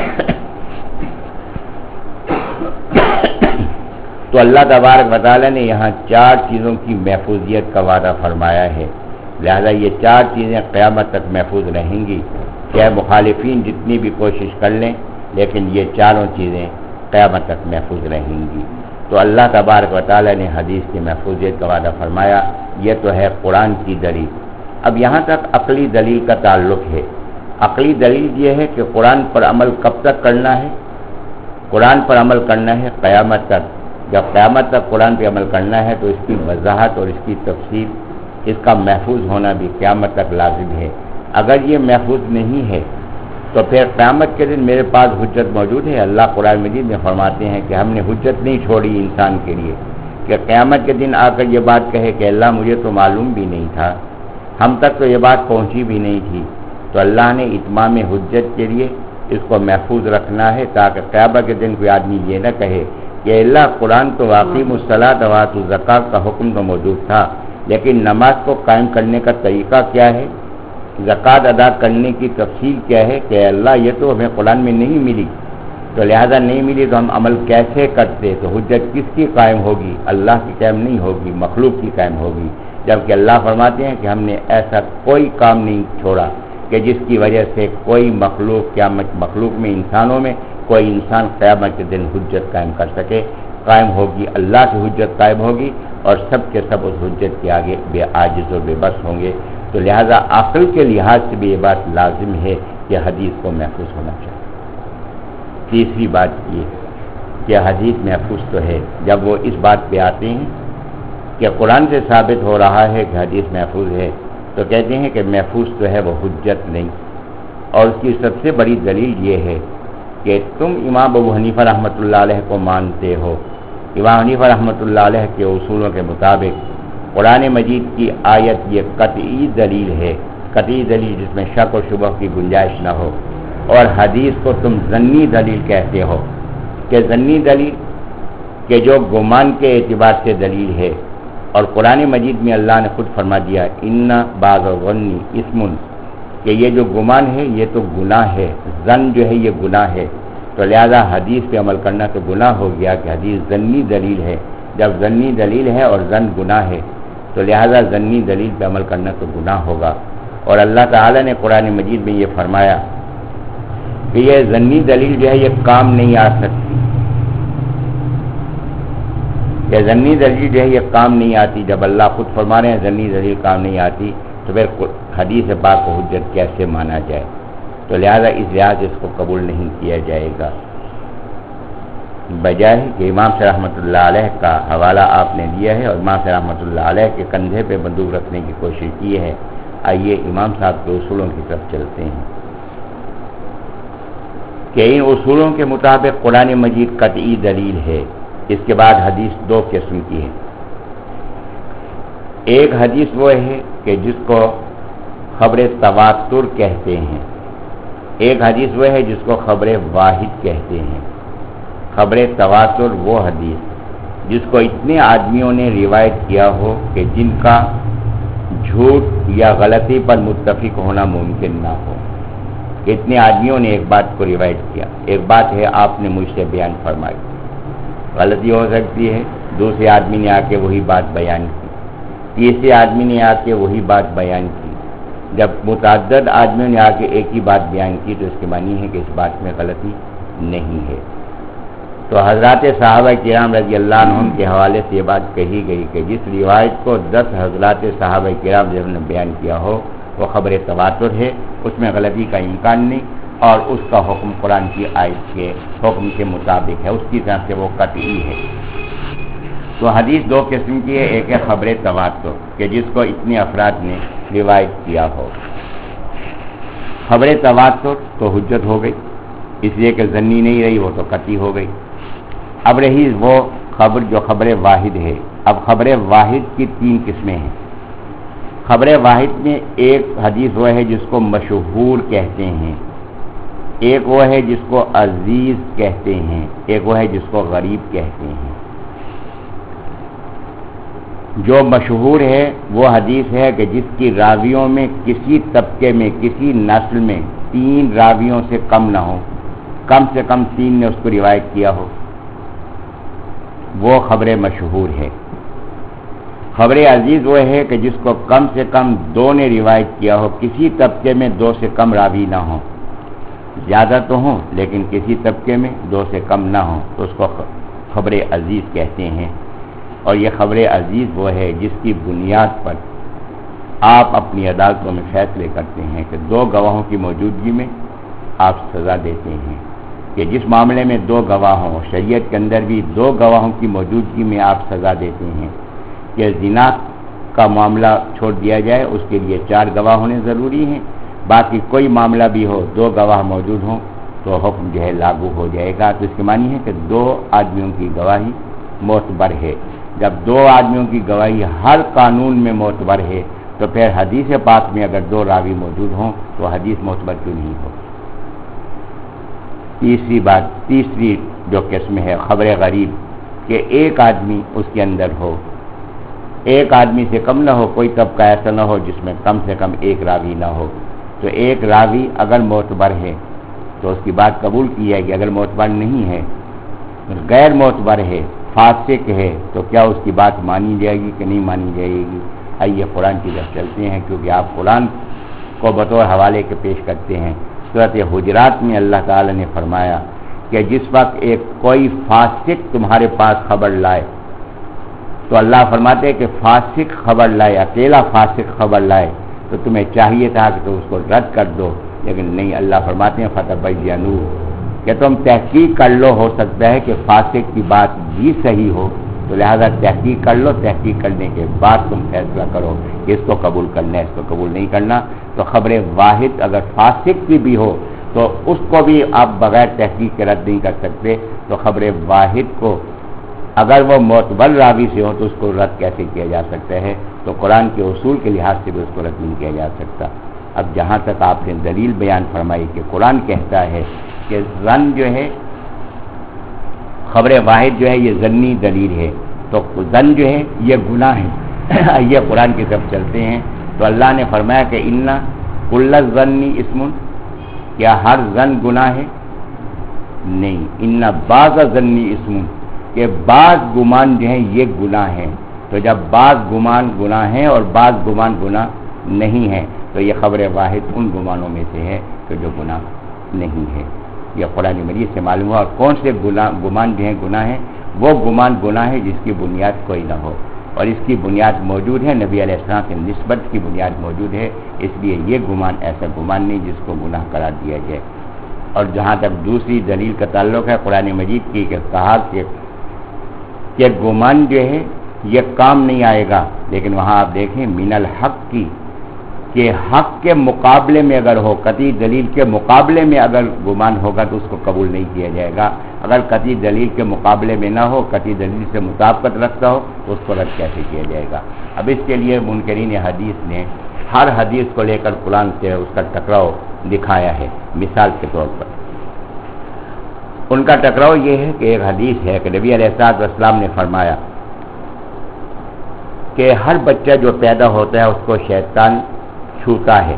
تو اللہ تبارک و تعالی نے یہاں چار چیزوں کی محفوظیت کا وعدہ فرمایا ہے. لہذا یہ چار چیزیں قیامت تک محفوظ رہیں گی، چاہے مخالفین جتنی بھی کوشش کر لیں، لیکن یہ چاروں چیزیں قیامت تک محفوظ رہیں گی. تو اللہ تبارک و تعالی نے حدیث کی محفوظیت کا وعدہ فرمایا. یہ تو ہے قرآن کی دلیل. اب یہاں تک عقلی دلیل کا تعلق ہے. عقلی دلیل یہ ہے کہ قرآن پر عمل کب تک کرنا ہے؟ قرآن پر عمل کرنا ہے قیامت تک. جب قیامت تک قرآن پہ عمل کرنا ہے تو اس کی وضاحت اور اس کی تفصیل، اس کا محفوظ ہونا بھی قیامت تک لازم ہے. اگر یہ محفوظ نہیں ہے تو پھر قیامت کے دن میرے پاس حجت موجود ہے. اللہ قرآن مجید میں فرماتے ہیں کہ ہم نے حجت نہیں چھوڑی انسان کے لیے کہ قیامت کے دن آ کر یہ بات کہے کہ اللہ مجھے تو معلوم بھی نہیں تھا، ہم تک تو یہ بات پہنچی بھی نہیں تھی. تو اللہ نے اتمام حجت کے لیے اس کو محفوظ رکھنا ہے تاکہ قیامت کے دن کوئی آدمی یہ نہ کہے کہ اللہ قرآن تو واقعی الصلاۃ و آتوا الزکوٰۃ کا حکم تو موجود تھا لیکن نماز کو قائم کرنے کا طریقہ کیا ہے، زکوٰۃ ادا کرنے کی تفصیل کیا ہے کہ اللہ یہ تو ہمیں قرآن میں نہیں ملی، تو لہذا نہیں ملی تو ہم عمل کیسے کرتے؟ تو حجت کس کی قائم ہوگی؟ اللہ کی قائم نہیں ہوگی، مخلوق کی قائم ہوگی. جبکہ اللہ فرماتے ہیں کہ ہم نے ایسا کوئی کام نہیں چھوڑا کہ جس کی وجہ سے کوئی مخلوق قیامت مخلوق میں انسانوں میں کوئی انسان قیامت کے دن حجت قائم کر سکے. قائم ہوگی اللہ کی حجت قائم ہوگی اور سب کے سب اس حجت کے آگے بے عاجز اور بے بس ہوں گے. تو لہذا عقل کے لحاظ سے بھی یہ بات لازم ہے کہ حدیث کو محفوظ ہونا چاہیے. تیسری بات یہ کہ حدیث محفوظ تو ہے. جب وہ اس بات پہ آتے ہیں کہ قرآن سے ثابت ہو رہا ہے کہ حدیث محفوظ ہے تو کہتے ہیں کہ محفوظ تو ہے وہ حجت نہیں. اور اس کی سب سے بڑی دلیل یہ ہے کہ تم امام ابو حنیفہ رحمۃ اللہ علیہ کو مانتے ہو. امام حنیفہ رحمۃ اللہ علیہ کے اصولوں کے مطابق قرآن مجید کی آیت یہ قطعی دلیل ہے، قطعی دلیل جس میں شک و شبہ کی گنجائش نہ ہو. اور حدیث کو تم ظنی دلیل کہتے ہو کہ ظنی دلیل کہ جو گمان کے اعتبار سے دلیل ہے. اور قرآن مجید میں اللہ نے خود فرما دیا ان بعض الظن اسم، کہ یہ جو گمان ہے یہ تو گناہ ہے، ظن جو ہے یہ گناہ ہے. تو لہذا حدیث پہ عمل کرنا تو گناہ ہو گیا کہ حدیث ظنی دلیل ہے. جب ظنی دلیل ہے اور ظن گناہ ہے تو لہذا ظنی دلیل پہ عمل کرنا تو گناہ ہوگا. اور اللہ تعالیٰ نے قرآن مجید میں یہ فرمایا کہ یہ ظنی دلیل جو ہے یہ کام نہیں آ سکتی، کہ ظنی دلیل جو ہے یہ کام نہیں آتی. جب اللہ خود فرما رہے ہیں ظنی دلیل کام نہیں آتی تو پھر حدیث پاک کو حجت کیسے مانا جائے؟ تو لہذا اس لحاظ سے اس کو قبول نہیں کیا جائے گا. بجائے کہ امام سے رحمۃ اللہ علیہ کا حوالہ آپ نے دیا ہے اور امام سے رحمۃ اللہ علیہ کے کندھے پہ بندوق رکھنے کی کوشش کی ہے. آئیے امام صاحب کے اصولوں کی طرف چلتے ہیں کہ ان اصولوں کے مطابق قرآن مجید قطعی دلیل ہے. اس کے بعد حدیث دو قسم کی ہے. ایک حدیث وہ ہے کہ جس کو خبر تواتر کہتے ہیں، ایک حدیث وہ ہے جس کو خبر واحد کہتے ہیں. خبر تواتر وہ حدیث جس کو اتنے آدمیوں نے روایت کیا ہو کہ جن کا جھوٹ یا غلطی پر متفق ہونا ممکن نہ ہو. اتنے آدمیوں نے ایک بات کو روایت کیا، ایک بات ہے آپ نے مجھ سے بیان فرمائی، غلطی ہو سکتی ہے، دوسرے آدمی نے آ کے وہی بات بیان کی، تیسرے آدمی نے آ کے وہی بات بیان کی. جب متعدد آدمیوں نے آ کے ایک ہی بات بیان کی تو اس کے معنی ہے کہ اس بات میں غلطی نہیں ہے. تو حضرات صحابہ کرام رضی اللہ عنہم کے حوالے سے یہ بات کہی گئی کہ جس روایت کو دس حضرات صحابہ کرام جب نے بیان کیا ہو وہ خبر تواتر ہے، اس میں غلطی کا امکان نہیں اور اس کا حکم قرآن کی آیت کے حکم کے مطابق ہے، اس کی طرف سے وہ قطعی ہے. تو حدیث دو قسم کی ہے. ایک ہے خبر تواتر کہ جس کو اتنے افراد نے روایت کیا ہو. خبر تواتر تو حجت ہو گئی، اس لیے کہ ظنی نہیں رہی، وہ تو قطعی ہو گئی. اب رہی وہ خبر جو خبر واحد ہے. اب خبر واحد کی تین قسمیں ہیں. خبر واحد میں ایک حدیث وہ ہے جس کو مشہور کہتے ہیں، ایک وہ ہے جس کو عزیز کہتے ہیں، ایک وہ ہے جس کو غریب کہتے ہیں. جو مشہور ہے وہ حدیث ہے کہ جس کی راویوں میں کسی طبقے میں کسی نسل میں تین راویوں سے کم نہ ہو، کم سے کم تین نے اس کو روایت کیا ہو، وہ خبر مشہور ہے. خبر عزیز وہ ہے کہ جس کو کم سے کم دو نے روایت کیا ہو، کسی طبقے میں دو سے کم راوی نہ ہوں، زیادہ تو ہوں لیکن کسی طبقے میں دو سے کم نہ ہوں، تو اس کو خبر عزیز کہتے ہیں. اور یہ خبر عزیز وہ ہے جس کی بنیاد پر آپ اپنی عدالتوں میں فیصلے کرتے ہیں کہ دو گواہوں کی موجودگی میں آپ سزا دیتے ہیں. کہ جس معاملے میں دو گواہ ہوں، شریعت کے اندر بھی دو گواہوں کی موجودگی میں آپ سزا دیتے ہیں. کہ زنا کا معاملہ چھوڑ دیا جائے اس کے لیے چار گواہ ہونے ضروری ہیں، باقی کوئی معاملہ بھی ہو دو گواہ موجود ہوں تو حکم جو ہے لاگو ہو جائے گا. تو اس کے معنی ہے کہ دو آدمیوں کی گواہی معتبر ہے. جب دو آدمیوں کی گواہی ہر قانون میں معتبر ہے تو پھر حدیث پاک میں اگر دو راوی موجود ہوں تو حدیث معتبر کیوں نہیں ہو. تیسری بات، تیسری جو قسم ہے خبر غریب کہ ایک آدمی اس کے اندر ہو، ایک آدمی سے کم نہ ہو، کوئی طبقہ ایسا نہ ہو جس میں کم سے کم ایک راوی نہ ہو. تو ایک راوی اگر معتبر ہے تو اس کی بات قبول کی جائے گی، اگر معتبر نہیں ہے، غیر معتبر ہے، فاسق ہے، تو کیا اس کی بات مانی جائے گی کہ نہیں مانی جائے گی؟ آئیے قرآن کی طرف چلتے ہیں، کیونکہ آپ قرآن کو بطور حوالے کے پیش کرتے ہیں۔ سورۃ حجرات میں اللہ تعالی نے فرمایا کہ جس وقت ایک کوئی فاسق تمہارے پاس خبر لائے تو اللہ فرماتے ہیں کہ فاسق خبر لائے، اکیلا فاسق خبر لائے تو تمہیں چاہیے تھا کہ تم اس کو رد کر دو، لیکن نہیں، اللہ فرماتے ہیں فتبینوا کہ تم تحقیق کر لو، ہو سکتا ہے کہ فاسق کی بات بھی صحیح ہو، تو لہذا تحقیق کر لو، تحقیق کرنے کے بعد تم فیصلہ کرو کہ اس کو قبول کرنا ہے، اس کو قبول نہیں کرنا۔ تو خبر واحد اگر فاسق کی بھی ہو تو اس کو بھی آپ بغیر تحقیق کے رد نہیں کر سکتے، تو خبر واحد کو اگر وہ معتبر راوی سے ہو تو اس کو رد کیسے کیا جا سکتا ہے؟ تو قرآن کے اصول کے لحاظ سے بھی اس کو رد نہیں کیا جا سکتا۔ اب جہاں تک آپ نے دلیل بیان فرمائی کہ قرآن کہتا ہے کہ ظن جو ہے، خبر واحد جو ہے یہ ظنی دلیل ہے، تو ظن جو ہے یہ گناہ ہے۔ یہ قرآن کی طرف چلتے ہیں تو اللہ نے فرمایا کہ ان کل الظن اسم، کیا ہر ظن گناہ ہے؟ نہیں، ان بعض الظن اسم، کہ بعض گمان جو ہیں یہ گناہ ہیں۔ تو جب بعض گمان گناہ ہیں اور بعض گمان گناہ نہیں ہے تو یہ خبر واحد ان گمانوں میں سے ہے کہ جو گناہ نہیں ہے۔ یہ قرآن مجید سے معلوم ہوا۔ اور کون سے گناہ گمان جو ہیں گناہ ہیں؟ وہ گمان گناہ ہے جس کی بنیاد کوئی نہ ہو، اور اس کی بنیاد موجود ہے، نبی علیہ السلام کی نسبت کی بنیاد موجود ہے، اس لیے یہ گمان ایسا گمان نہیں جس کو گناہ قرار دیا جائے۔ اور جہاں تک دوسری دلیل کا تعلق ہے قرآن مجید کی کہ کہا کہ کہ گمان جو ہے یہ کام نہیں آئے گا، لیکن وہاں آپ دیکھیں من الحق کی، کہ حق کے مقابلے میں اگر ہو، قطعی دلیل کے مقابلے میں اگر گمان ہوگا تو اس کو قبول نہیں کیا جائے گا۔ اگر قطعی دلیل کے مقابلے میں نہ ہو، قطعی دلیل سے مطابقت رکھتا ہو تو اس کو رد کیسے کیا جائے گا؟ اب اس کے لیے منکرین حدیث نے ہر حدیث کو لے کر قرآن سے اس کا ٹکراؤ دکھایا ہے۔ مثال کے طور پر ان کا ٹکراؤ یہ ہے کہ ایک حدیث ہے کہ نبی علیہ الصلوۃ والسلام نے فرمایا کہ ہر بچہ جو پیدا ہوتا ہے اس کو شیطان چھوتا ہے،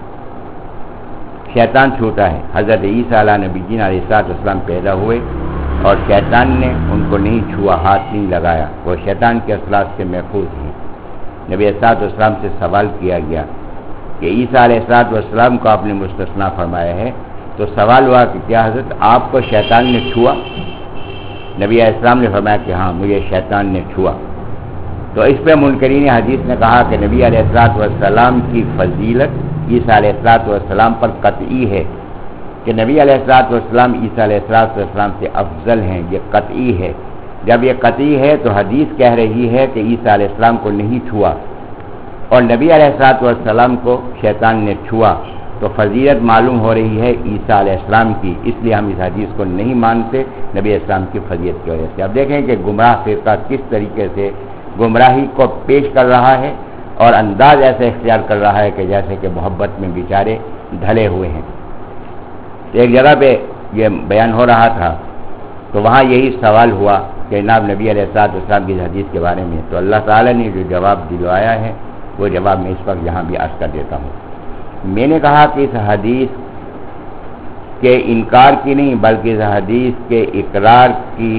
شیطان چھوتا ہے۔ حضرت عیسیٰ علیہ نبی جین علیہ الصلوۃ والسلام پیدا ہوئے اور شیطان نے ان کو نہیں چھوا، ہاتھ نہیں لگایا، وہ شیطان کے اثرات سے محفوظ ہیں۔ نبی علیہ الصلوۃ والسلام سے سوال کیا گیا کہ عیسیٰ علیہ الصلوۃ والسلام کو آپ نے مستثنا فرمایا ہے، تو سوال ہوا کہ کیا حضرت آپ کو شیطان نے چھوا؟ نبی علیہ السلام نے فرمایا کہ ہاں مجھے شیطان نے چھوا۔ تو اس پہ منکرین حدیث نے کہا کہ نبی علیہ الصلوۃ والسلام کی فضیلت عیسیٰ علیہ الصلوۃ والسلام پر قطعی ہے، کہ نبی علیہ الصلوۃ والسلام عیسیٰ علیہ الصلوۃ والسلام سے افضل ہیں، یہ قطعی ہے۔ جب یہ قطعی ہے تو حدیث کہہ رہی ہے کہ عیسیٰ علیہ السلام کو نہیں چھوا اور نبی علیہ الصلوۃ والسلام کو شیطان نے چھوا، تو فضیلت معلوم ہو رہی ہے عیسیٰ علیہ السلام کی، اس لیے ہم اس حدیث کو نہیں مانتے نبی علیہ السلام کی فضیلت کی وجہ سے۔ اب دیکھیں کہ گمراہ فرقہ کس طریقے سے گمراہی کو پیش کر رہا ہے اور انداز ایسا اختیار کر رہا ہے کہ جیسے کہ محبت میں بیچارے ڈھلے ہوئے ہیں۔ ایک جگہ پہ یہ بیان ہو رہا تھا تو وہاں یہی سوال ہوا کہ جناب نبی علیہ الصلوۃ والسلام کی حدیث کے بارے میں، تو اللہ تعالیٰ نے جو جواب دلوایا ہے وہ جواب میں اس وقت یہاں بھی عرض کر دیتا ہوں۔ میں نے کہا کہ اس حدیث کے انکار کی نہیں بلکہ اس حدیث کے اقرار کی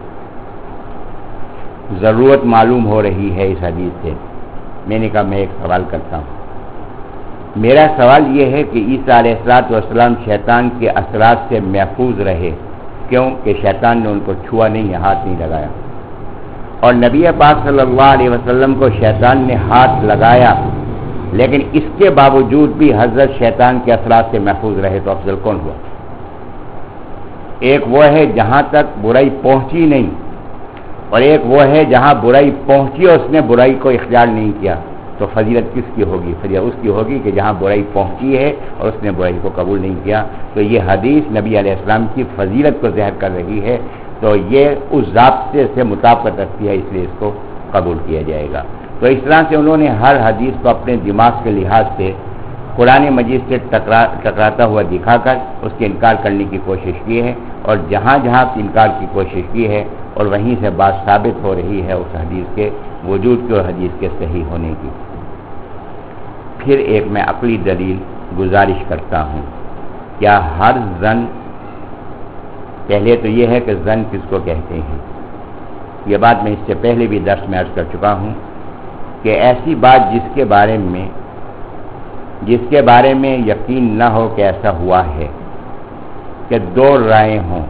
ضرورت معلوم ہو رہی ہے اس حدیث سے۔ میں نے کہا میں ایک سوال کرتا ہوں، میرا سوال یہ ہے کہ عیسیٰ علیہ الصلوۃ والسلام شیطان کے اثرات سے محفوظ رہے، کیوں کہ شیطان نے ان کو چھوا نہیں، ہاتھ نہیں لگایا، اور نبی پاک صلی اللہ علیہ وسلم کو شیطان نے ہاتھ لگایا، لیکن اس کے باوجود بھی حضرت شیطان کے اثرات سے محفوظ رہے، تو افضل کون ہوا؟ ایک وہ ہے جہاں تک برائی پہنچی نہیں، اور ایک وہ ہے جہاں برائی پہنچی اور اس نے برائی کو اختیار نہیں کیا، تو فضیلت کس کی ہوگی؟ فضیلت اس کی ہوگی کہ جہاں برائی پہنچی ہے اور اس نے برائی کو قبول نہیں کیا۔ تو یہ حدیث نبی علیہ السلام کی فضیلت کو ظاہر کر رہی ہے، تو یہ اس ضابطے سے مطابقت رکھتی ہے، اس لیے اس کو قبول کیا جائے گا۔ تو اس طرح سے انہوں نے ہر حدیث کو اپنے دماغ کے لحاظ سے قرآن مجید سے ٹکرا ٹکراتا ہوا دکھا کر اس کے انکار کرنے کی کوشش کی ہے، اور جہاں جہاں انکار کی کوشش کی ہے اور وہیں سے بات ثابت ہو رہی ہے اس حدیث کے وجود کی اور حدیث کے صحیح ہونے کی۔ پھر ایک میں عقلی دلیل گزارش کرتا ہوں، کیا ہر ظن، پہلے تو یہ ہے کہ ظن کس کو کہتے ہیں، یہ بات میں اس سے پہلے بھی درس میں عرض کر چکا ہوں کہ ایسی بات جس کے بارے میں جس کے بارے میں یقین نہ ہو کہ ایسا ہوا ہے، کہ دو رائے ہوں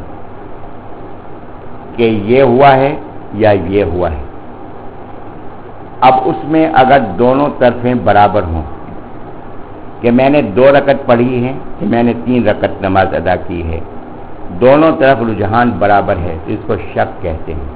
کہ یہ ہوا ہے یا یہ ہوا ہے. اب اس میں اگر دونوں طرفیں برابر ہوں کہ میں نے دو رکعت پڑھی ہے کہ میں نے تین رکعت نماز ادا کی ہے، دونوں طرف رجحان برابر ہے تو اس کو شک کہتے ہیں.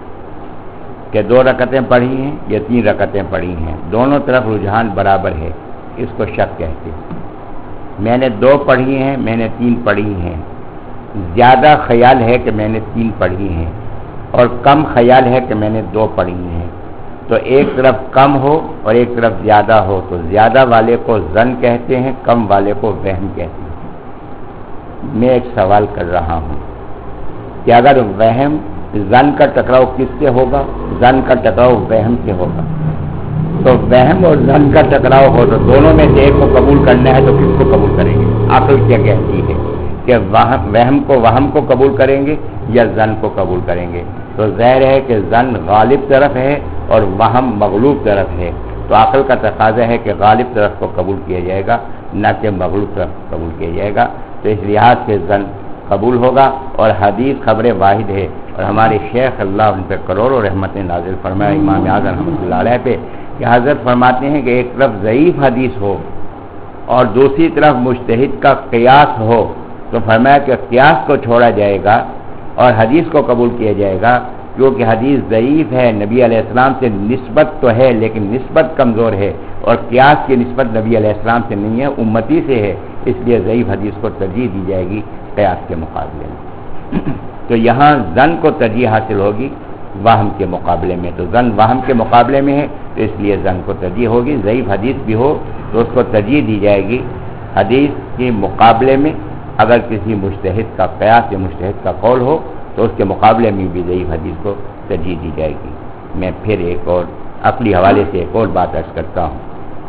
کہ دو رکعتیں پڑھی ہیں یا تین رکعتیں پڑھی ہیں، دونوں طرف رجحان برابر ہے، اس کو شک کہتے ہیں. میں نے دو پڑھی ہیں، میں نے تین پڑھی ہیں، زیادہ خیال ہے کہ میں نے تین پڑھی ہیں اور کم خیال ہے کہ میں نے دو پڑھی ہیں، تو ایک طرف کم ہو اور ایک طرف زیادہ ہو تو زیادہ والے کو ظن کہتے ہیں، کم والے کو وہم کہتے ہیں. میں ایک سوال کر رہا ہوں کہ اگر وہم ظن کا ٹکراؤ کس سے ہوگا؟ ظن کا ٹکراؤ وہم سے ہوگا. تو وہم اور ظن کا ٹکراؤ ہو تو دونوں میں سے ایک کو قبول کرنا ہے تو کس کو قبول کریں گے؟ عقل کیا کہتی ہے کہ وہم کو وہم کو قبول کریں گے یا ظن کو قبول کریں گے؟ تو ظاہر ہے کہ ظن غالب طرف ہے اور وہم مغلوب طرف ہے، تو عقل کا تقاضا ہے کہ غالب طرف کو قبول کیا جائے گا نہ کہ مغلوب طرف کو قبول کیا جائے گا. تو اس لحاظ سے ظن قبول ہوگا. اور حدیث خبر واحد ہے، اور ہمارے شیخ اللہ ان پہ کروڑوں رحمتیں نازل فرمائے امام اعظم رحمۃ اللہ علیہ پہ، کہ حضرت فرماتے ہیں کہ ایک طرف ضعیف حدیث ہو اور دوسری طرف مجتہد کا قیاس ہو تو فرمایا کہ قیاس کو چھوڑا جائے گا اور حدیث کو قبول کیا جائے گا، کیونکہ حدیث ضعیف ہے، نبی علیہ السلام سے نسبت تو ہے لیکن نسبت کمزور ہے، اور قیاس کی نسبت نبی علیہ السلام سے نہیں ہے، امتی سے ہے، اس لیے ضعیف حدیث کو ترجیح دی جائے گی قیاس کے مقابلے میں. تو یہاں ظن کو ترجیح حاصل ہوگی وہم کے مقابلے میں. تو ظن وہم کے مقابلے میں ہے تو اس لیے ظن کو ترجیح ہوگی. ضعیف حدیث بھی ہو تو اس کو ترجیح دی جائے گی حدیث کے مقابلے میں. اگر کسی مجتہد کا قیاس یا مجتہد کا قول ہو تو اس کے مقابلے میں بھی ضعیف حدیث کو ترجیح دی جائے گی. میں پھر ایک اور عقلی حوالے سے ایک اور بات عرض کرتا ہوں.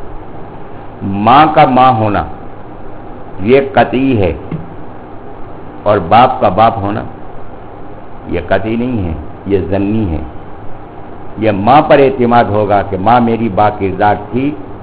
ماں کا ماں ہونا یہ قطعی ہے اور باپ کا باپ ہونا یہ قطعی نہیں ہے، یہ ظنی ہے. یہ ماں پر اعتماد ہوگا کہ ماں میری با کردار تھی،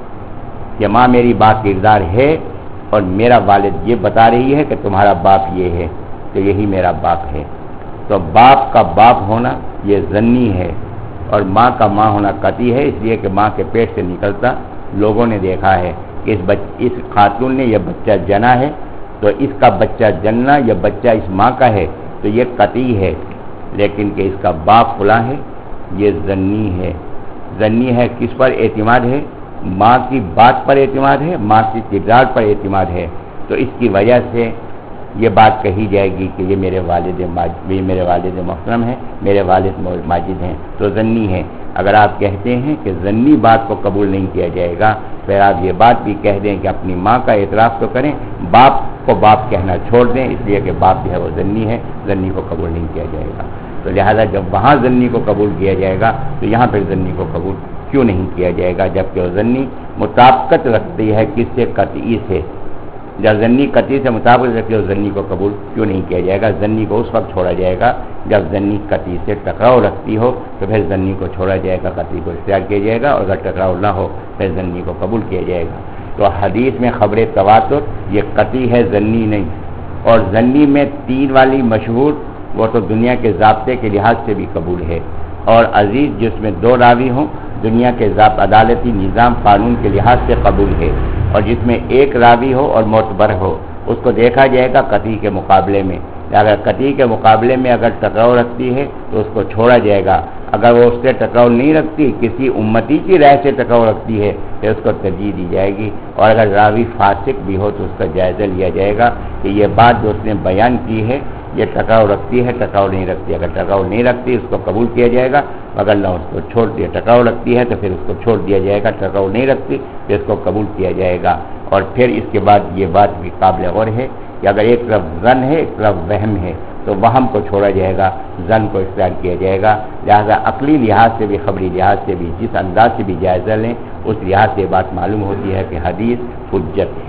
کہ ماں میری با کردار ہے اور میرا والد یہ بتا رہی ہے کہ تمہارا باپ یہ ہے تو یہی میرا باپ ہے. تو باپ کا باپ ہونا یہ ظنی ہے اور ماں کا ماں ہونا قطعی ہے، اس لیے کہ ماں کے پیٹ سے نکلتا لوگوں نے دیکھا ہے کہ اس بچ اس خاتون نے یہ بچہ جنا ہے، تو اس کا بچہ جننا یا بچہ اس ماں کا ہے تو یہ قطعی ہے. لیکن کہ اس کا باپ فلاں ہے یہ ظنی ہے. ظنی ہے کس پر اعتماد ہے؟ ماں کی بات پر اعتماد ہے، ماں کی کردار پر اعتماد ہے. تو اس کی وجہ سے یہ بات کہی جائے گی کہ یہ میرے والد ماجد یہ میرے والد محترم ہیں، میرے والد ماجد ہیں، تو ظنی ہے. اگر آپ کہتے ہیں کہ ظنی بات کو قبول نہیں کیا جائے گا پھر آپ یہ بات بھی کہہ دیں کہ اپنی ماں کا اعتراف تو کریں، باپ کو باپ کہنا چھوڑ دیں، اس لیے کہ باپ جو ہے وہ ظنی ہے، ظنی کو قبول نہیں کیا جائے گا. تو لہذا جب وہاں ظنی کو قبول کیا جائے گا تو یہاں پھر ظنی کو قبول کیوں نہیں کیا جائے گا؟ جبکہ وہ ظنی مطابقت رکھتی ہے کس سے؟ قطعی سے. جب ظنی قطعی سے مطابقت رکھتی ہے ظنی کو قبول کیوں نہیں کیا جائے گا؟ ظنی کو اس وقت چھوڑا جائے گا جب ظنی قطعی سے ٹکراؤ رکھتی ہو تو پھر ظنی کو چھوڑا جائے گا، قطعی کو اختیار کیا جائے گا، اور اگر ٹکراؤ نہ ہو پھر ظنی کو قبول کیا جائے گا. تو حدیث میں خبر تواتر یہ قطعی ہے، ظنی نہیں. اور ظنی میں تین والی مشہور وہ تو دنیا کے ضابطے کے لحاظ سے بھی قبول ہے، اور عزیز جس میں دو راوی ہوں دنیا کے ضابط عدالتی نظام قانون کے لحاظ سے قبول ہے، اور جس میں ایک راوی ہو اور معتبر ہو اس کو دیکھا جائے گا قطعی کے مقابلے میں. اگر قطعی کے مقابلے میں اگر ٹکراؤ رکھتی ہے تو اس کو چھوڑا جائے گا. اگر وہ اس سے ٹکراؤ نہیں رکھتی، کسی امتی کی رائے سے ٹکراؤ رکھتی ہے تو اس کو ترجیح دی جائے گی. اور اگر راوی فاسق بھی ہو تو اس کا جائزہ لیا جائے گا کہ یہ بات جو اس نے بیان کی ہے یہ ٹکراؤ رکھتی ہے ٹکراؤ نہیں رکھتی. اگر ٹکراؤ نہیں رکھتی اس کو قبول کیا جائے گا، اگر نہ اس کو چھوڑ دیا ٹکراؤ رکھتی ہے تو پھر اس کو چھوڑ دیا جائے گا. ٹکراؤ نہیں رکھتی تو اس کو قبول کیا جائے گا. اور پھر اس کے بعد یہ بات بھی قابل غور ہے کہ اگر ایک طرف ظن ہے ایک طرف وہم ہے تو وہم کو چھوڑا جائے گا، ظن کو اختیار کیا جائے گا. لہذا عقلی لحاظ سے بھی خبری لحاظ سے بھی جس انداز سے بھی جائزہ لیں اس لحاظ سے بات معلوم ہوتی ہے کہ حدیث حجت ہے.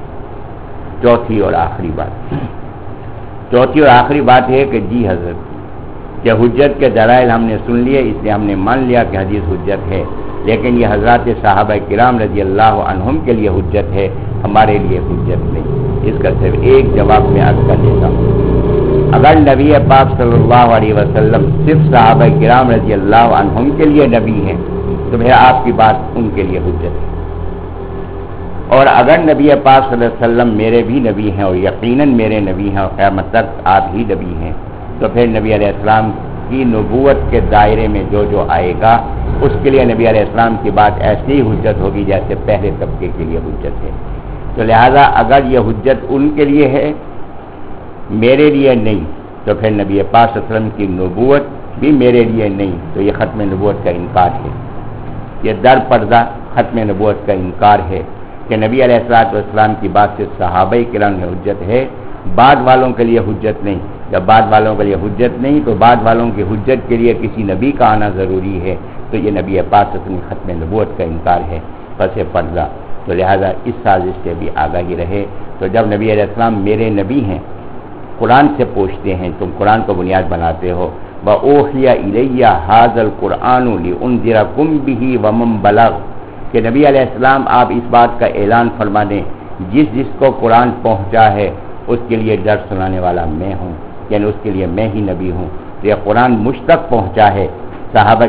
چوتھی اور آخری بات چوتھی اور آخری بات ہے کہ جی حضرت کہ حجت کے دلائل ہم نے سن لیے، اس لیے ہم نے مان لیا کہ حدیث حجت ہے. لیکن یہ حضرات صحابہ کرام رضی اللہ عنہم کے لیے حجت ہے، ہمارے لیے حجت نہیں۔ اس کا صرف ایک جواب میں عرض کر دیتا ہوں، اگر نبی پاک صلی اللہ علیہ وسلم صرف صحابہ کرام رضی اللہ عنہم کے لیے نبی ہیں تو پھر آپ کی بات ان کے لیے حجت ہے، اور اگر نبی پاک صلی اللہ علیہ وسلم میرے بھی نبی ہیں اور یقیناً میرے نبی ہیں اور قیامت تک آپ ہی نبی ہیں، تو پھر نبی علیہ السلام کی نبوت کے دائرے میں جو جو آئے گا اس کے لیے نبی علیہ السلام کی بات ایسی ہی حجت ہوگی جیسے پہلے طبقے کے لیے حجت ہے۔ تو لہذا اگر یہ حجت ان کے لیے ہے میرے لیے نہیں تو پھر نبی پاک صلی اللہ علیہ وسلم کی نبوت بھی میرے لیے نہیں، تو یہ ختم نبوت کا انکار ہے، یہ در پردہ ختم نبوت کا انکار ہے کہ نبی علیہ الصلوۃ والسلام کی بات سے صحابہ کرام میں حجت ہے، بعد والوں کے لیے حجت نہیں۔ جب بعد والوں کے لیے حجت نہیں تو بعد والوں کی حجت کے لیے کسی نبی کا آنا ضروری ہے، تو یہ نبی پاک صلی اللہ علیہ وسلم ختم نبوت کا انکار ہے، پس پردہ۔ تو لہذا اس سازش سے بھی آگاہی رہے۔ تو جب نبی علیہ السلام میرے نبی ہیں، قرآن سے پوچھتے ہیں، تم قرآن کو بنیاد بناتے ہو، وَأُوحِيَ إِلَيَّ هَذَا الْقُرْآنُ لِأُنذِرَكُم بِهِ وَمَن بَلَغَ، کہ نبی علیہ السلام آپ اس بات کا اعلان فرما دیں جس جس کو قرآن پہنچا ہے اس کے لیے درس سنانے والا میں ہوں، یعنی اس کے لیے میں ہی نبی ہوں۔ تو یہ قرآن مجھ تک پہنچا ہے، صحابہ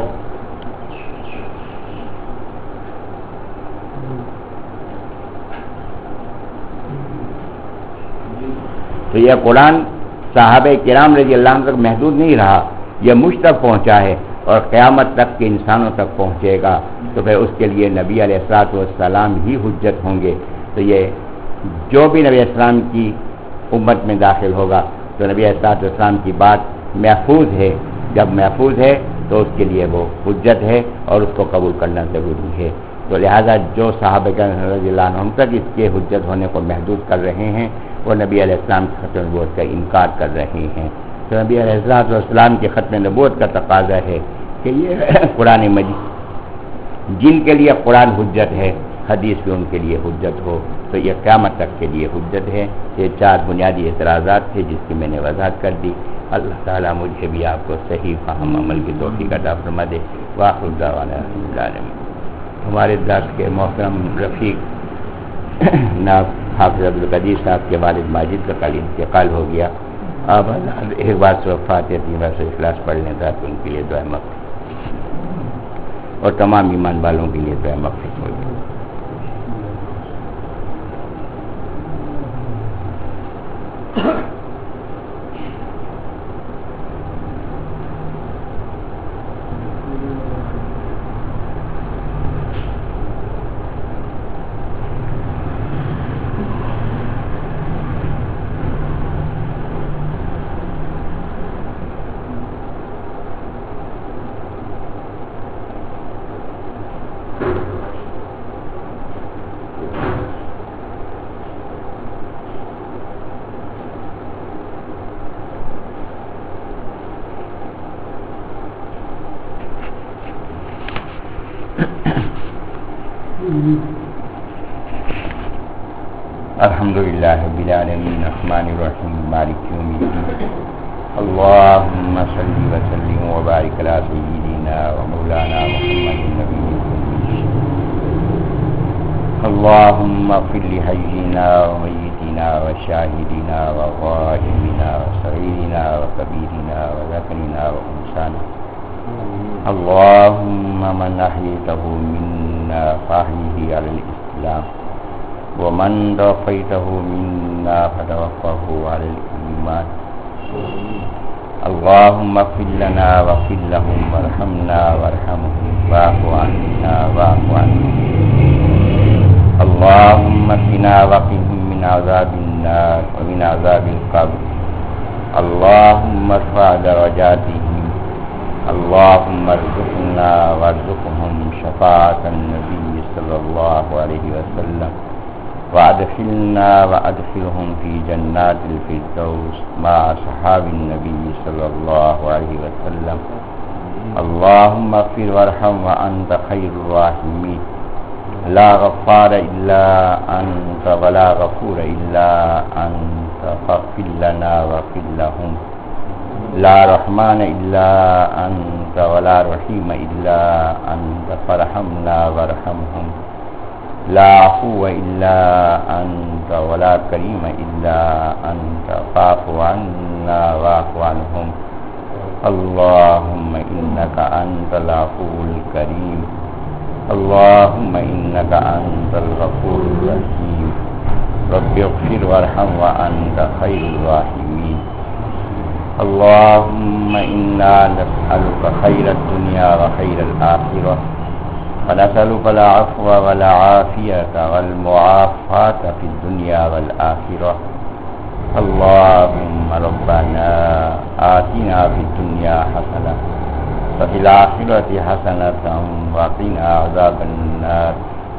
تو یہ قرآن صحابہ کرام رضی اللہ عنہ تک محدود نہیں رہا، یہ مجھ تک پہنچا ہے اور قیامت تک کے انسانوں تک پہنچے گا، تو پھر اس کے لیے نبی علیہ الصلوۃ والسلام ہی حجت ہوں گے۔ تو یہ جو بھی نبی علیہ السلام کی امت میں داخل ہوگا تو نبی علیہ الصلوۃ والسلام کی بات محفوظ ہے، جب محفوظ ہے تو اس کے لیے وہ حجت ہے اور اس کو قبول کرنا ضروری ہے۔ تو لہذا جو صحابہ کرام رضی اللہ عنہم تک اس کے حجت ہونے کو محدود کر رہے ہیں وہ نبی علیہ السلام کی ختم نبوت کا انکار کر رہے ہیں۔ تو نبی علیہ السلام کی ختم نبوت کا تقاضا ہے کہ یہ قرآن مجید جن کے لیے قرآن حجت ہے حدیث بھی ان کے لیے حجت ہو، تو یہ قیامت تک کے لیے حجت ہے۔ یہ چار بنیادی اعتراضات تھے جس کی میں نے وضاحت کر دی۔ اللہ تعالیٰ مجھے بھی آپ کو صحیح فہم عمل کی توفیق عطا فرما دے۔ وآخر دعوانا الحمد للہ العالمین۔ ہمارے درس کے محترم رفیق ناب حافظ عبدالقدیر صاحب کے والد ماجد کا کل انتقال ہو گیا۔ اب ایک بار سورۃ فاتحہ تین بار سے اخلاص پڑھ لیں تاکہ ان کے لیے دعائیں مغفرت اور تمام ایمان والوں کے لیے دعائیں مغفرت ہو جائے۔ الحمد للہ رب العالمین الرحمن الرحیم مالک یوم الدین اللہم صلی وسلم وبارک علی سیدنا و مولانا محمد النبی اللہم اغفر لحینا و میتنا و شاہدنا و غائبنا و صغیرنا و کبیرنا و ذکرنا و انسانا اللہم من احییتہ منا فاحیہ علی الاسلام ومن توفیته منا فتوفه على الإيمان اللهم اغفر لنا واغفر لهم وارحمنا وارحمهم واعف عنا واعف عنهم اللهم قنا وقهم من عذاب النار ومن عذاب القبر اللهم ارفع درجاتهم اللهم ارزقنا وارزقهم شفاعة النبي صلى الله عليه وسلم وادخلنا وادخلهم في جنات الفردوس مع اصحاب النبي صلى الله عليه وسلم اللهم اغفر وارحم وانت خير الراحمين لا غفار الا انت ولا غفور الا انت فاغفر لنا واغفر لهم لا رحمن إلا أنت ولا رحيم إلا أنت فارحمنا وارحمهم لا عفو إلا أنت ولا كريم إلا أنت فاعف عنا واعف عنهم اللهم إنك أنت العفو الكريم اللهم إنك أنت الغفور الرحيم رب اغفر وارحم وأنت خير الراحمين اللهم إنا نسألك خير الدنيا وخير الآخرة ونسألك العفو والعافية والمعافاة في الدنيا والآخرة اللهم ربنا آتنا في الدنيا حسنة وفي الآخرة حسنة وقنا عذاب النار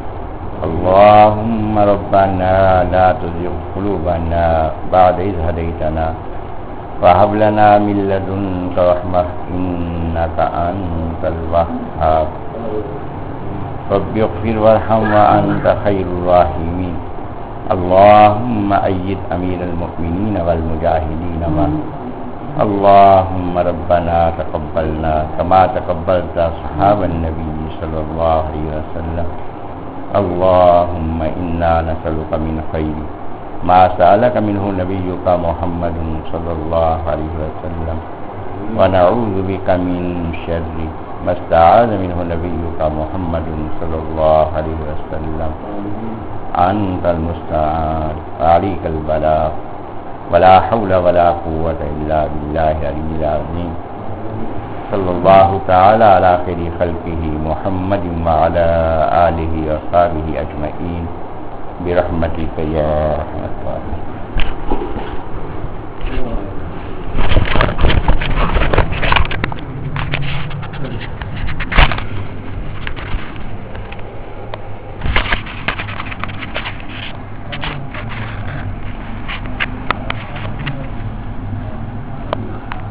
اللهم ربنا لا تزغ قلوبنا بعد إذ هديتنا وهب لنا من لدنك رحمة إنك أنت الوهاب رب اغفر وارحم وأنت خير الراحمين اللهم أيد أمير المؤمنين والمجاهدين معه اللهم ربنا تقبلنا كما تقبلت أصحاب النبي صلى الله عليه وسلم اللهم إنا نسألك من خير ما سألك منه نبيك محمد صلى الله عليه وسلم ونعوذ بك من شر ما استعاذ منه نبيك محمد صلى الله عليه وسلم أنت المستعان وعليك البلاغ ولا حول ولا قوة إلا بالله العلي العظيم صلى الله تعالى على خير خلقه محمد وعلى آله وصحبه أجمعين برحمتك يا أرحم الراحمين.